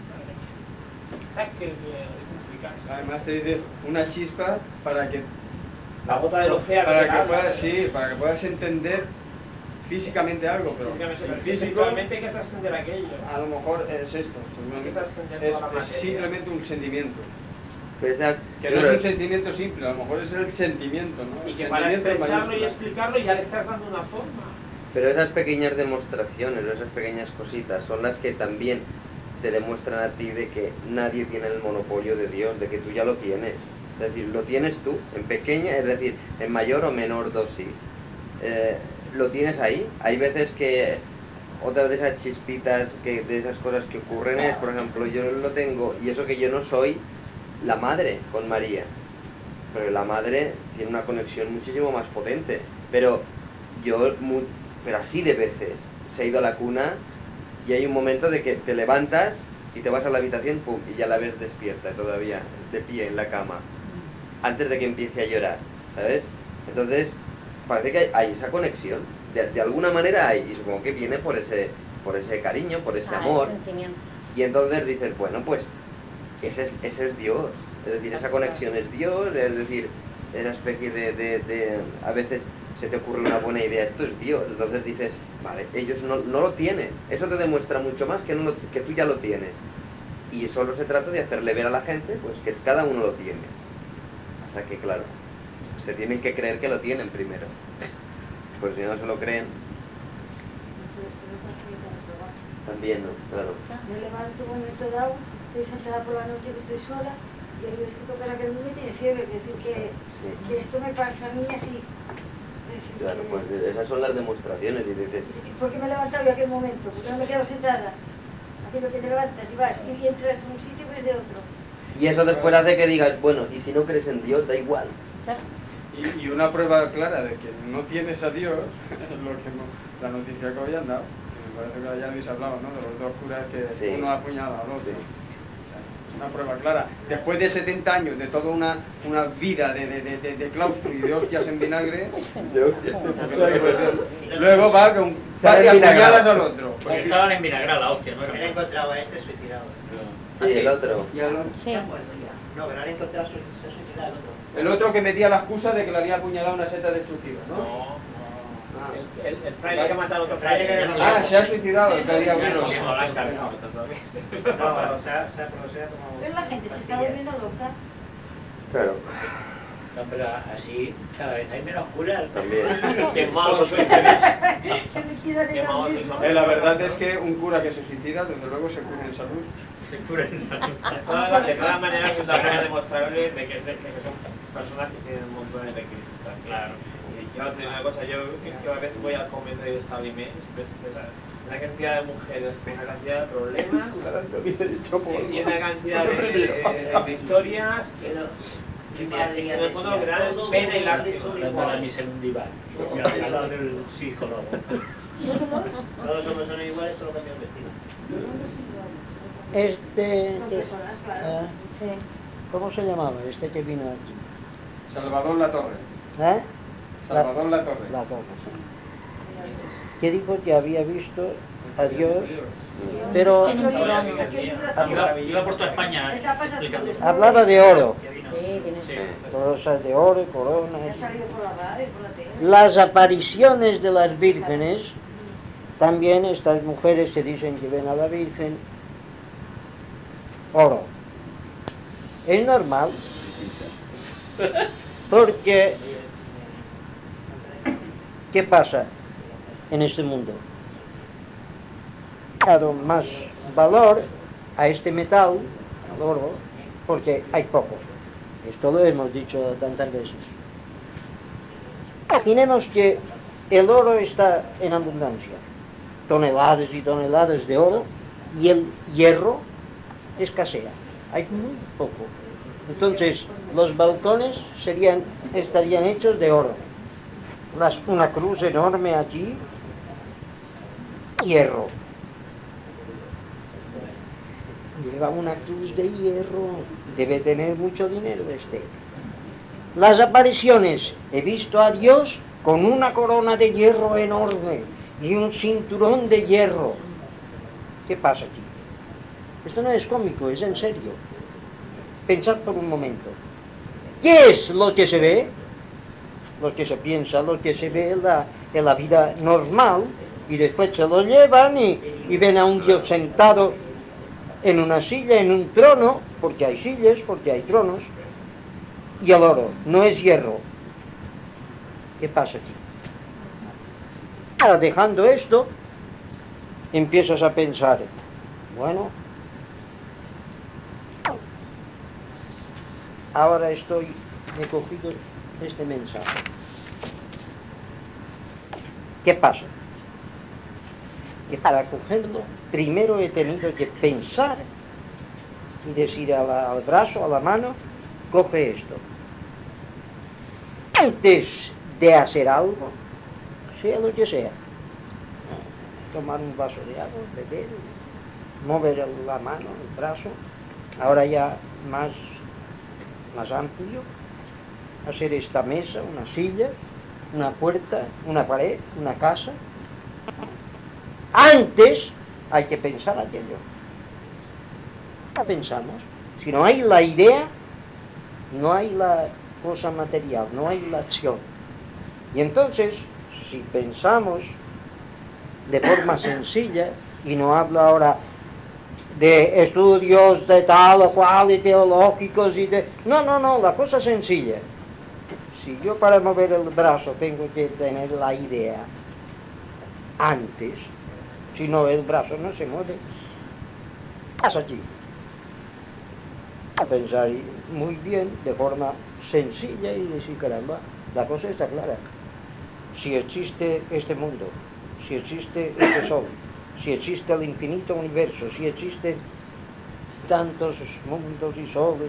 ¿Sabes qué es complicarse? Además te dice una chispa para que... La gota del océano. Para del que agua, puedas, ¿no? sí, para que puedas entender físicamente algo, pero Físicamente, sin pero físico, físicamente hay que trascender aquello. a lo mejor es esto, seguramente. Es, es simplemente un sentimiento. Pues esa- Que no es un sentimiento simple, a lo mejor es el sentimiento, ¿no? Y El que para sentimiento en expresarlo y mayúscula. explicarlo ya le estás dando una forma. Pero esas pequeñas demostraciones, esas pequeñas cositas, son las que también te demuestran a ti de que nadie tiene el monopolio de Dios, de que tú ya lo tienes. Es decir, lo tienes tú, en pequeña, es decir, en mayor o menor dosis. Eh, lo tienes ahí. Hay veces que otras de esas chispitas, que de esas cosas que ocurren es, por ejemplo, yo lo tengo, y eso que yo no soy la madre con María. Pero la madre tiene una conexión muchísimo más potente. Pero yo, mu- pero así de veces, se ha ido a la cuna y hay un momento de que te levantas y te vas a la habitación, pum, y ya la ves despierta todavía, de pie en la cama, antes de que empiece a llorar, ¿sabes? Entonces, parece que hay, hay esa conexión, de, de alguna manera hay, y supongo que viene por ese, por ese cariño, por ese Ah, amor, el sentimiento. y entonces dices, bueno, pues, ese es, ese es Dios, es decir, esa conexión es Dios, es decir, esa especie de, de, de, a veces se te ocurre una buena idea, esto es Dios, entonces dices, vale, ellos no, no lo tienen, eso te demuestra mucho más que, no lo- que tú ya lo tienes, y solo se trata de hacerle ver a la gente, pues, que cada uno lo tiene, hasta que, claro, se tienen que creer que lo tienen primero, pues si no se lo creen, también, ¿no? Claro. Me levanto un momento dado, estoy sentada por la noche que estoy sola, Y hay veces que toca la que no me tiene fiebre, es decir, que, Sí. que esto me pasa a mí así. Es decir, Claro, que- pues esas son las demostraciones y dices, ¿Por qué me he levantado en aquel momento? ¿Por qué no me quedo sentada? Aquello que te levantas y vas, y entras en un sitio y ves de otro. y eso después hace que digas, bueno, y si no crees en Dios, da igual. Y, y una prueba clara de que no tienes a Dios es lo que hemos- la noticia que habían dado, que me parece que ya habéis hablado, ¿no? De los dos curas que Sí. uno apuñala al otro. Sí. Es una prueba clara. Después de setenta años, de toda una, una vida de, de, de, de, de claustro y de hostias en vinagre, luego va con va y apuñalas al otro. Porque estaban en vinagre la hostia, ¿no? Me han encontrado a este suicidado. Sí, el otro. Y al- Sí. Se ha muerto ya. No, que lo han encontrado sui- se ha suicidado el otro. el otro que metía la excusa de que le había apuñalado una seta destructiva, ¿no? No, Ah. el, el, el fraile que ha matado a otro fraile que no Ah, se ha suicidado el que había no bueno. le ha encargado. No, pero se ha, se ha, pero se ha tomado Pero la gente se está volviendo loca. Claro, No, pero así cada vez hay menos curas. también. Qué malos sois. Que me quiera Qué negar malo mismo. sois. Eh, la verdad es que un cura que se suicida, desde luego se cura en salud. Se cura en salud. De todas, de todas maneras, es una prueba demostrable de que, de, que son personas que tienen un montón de crisis, está claro. Y yo te digo una cosa, yo, yo a veces voy al convento de Establiment, ves esa- una cantidad de mujeres con una cantidad de problemas y una cantidad de, de, de historias que no. Que en el fondo gran pena y lástima. Para mí ser un diván. Al lado del psicólogo. Todos somos son iguales, solo cambian vestido. Este, Son que- personas, claro. ah, Sí. ¿cómo se llamaba? Este que vino aquí. Salvador La Torre. ¿Eh? Salvador La Torre. La Torre, sí. Que dijo que había visto a Dios, pero En un trono. habla- Iba por toda España explicando. hablaba de oro, Sí, tiene Sí. cosas de oro, Ya coronas. ha salido por la radio y por la tele. Las apariciones de las vírgenes, también estas mujeres que dicen que ven a la Virgen, oro. Es normal, porque ¿qué pasa en este mundo? Ha dado más valor a este metal, al oro, porque hay poco. Esto lo hemos dicho tantas veces. Imaginemos que el oro está en abundancia, toneladas y toneladas de oro, y el hierro escasea, hay muy poco. Entonces, los balcones serían, estarían hechos de oro. Las, una cruz enorme aquí, hierro. Lleva una cruz de hierro, debe tener mucho dinero este. Las apariciones, he visto a Dios con una corona de hierro enorme y un cinturón de hierro. ¿Qué pasa aquí? Esto no es cómico, es en serio. Pensad por un momento. ¿Qué es lo que se ve? Lo que se piensa, lo que se ve en la, en la vida normal, y después se lo llevan y, y ven a un Dios sentado en una silla, en un trono, porque hay sillas, porque hay tronos, y el oro, no es hierro. ¿Qué pasa aquí? Ahora, dejando esto, empiezas a pensar, bueno, ahora estoy, he cogido este mensaje. ¿Qué pasa? Que para cogerlo, primero he tenido que pensar y decir a la- al brazo, a la mano, coge esto. Antes de hacer algo, sea lo que sea, tomar un vaso de agua, beber, mover el- la mano, el brazo, ahora ya más, más amplio, hacer esta mesa, una silla, una puerta, una pared, una casa. Antes hay que pensar aquello. No pensamos. Si no hay la idea, no hay la cosa material, no hay la acción. Y entonces, si pensamos de forma sencilla, y no hablo ahora de estudios de tal o cual y teológicos y de... No, no, no, la cosa sencilla. Si yo para mover el brazo tengo que tener la idea antes, si no el brazo no se mueve, ¿qué pasa aquí? a pensar muy bien, de forma sencilla, y decir, caramba, la cosa está clara. Si existe este mundo, si existe este sol, si existe el infinito universo, si existen tantos mundos y soles,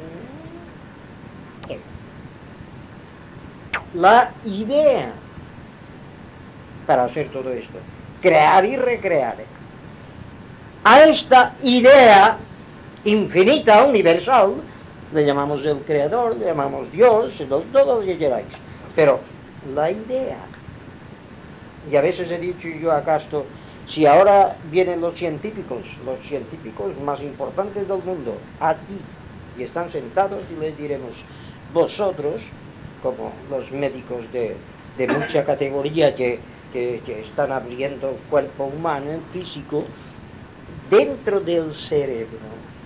y... la idea para hacer todo esto, crear y recrear, a esta idea infinita, universal, le llamamos el creador, le llamamos Dios, todo lo que queráis, pero la idea. Y a veces he dicho yo a Castro, si ahora vienen los científicos, los científicos más importantes del mundo, aquí, y están sentados, y les diremos, vosotros, como los médicos de, de mucha categoría que, que, que están abriendo el cuerpo humano, el físico, dentro del cerebro,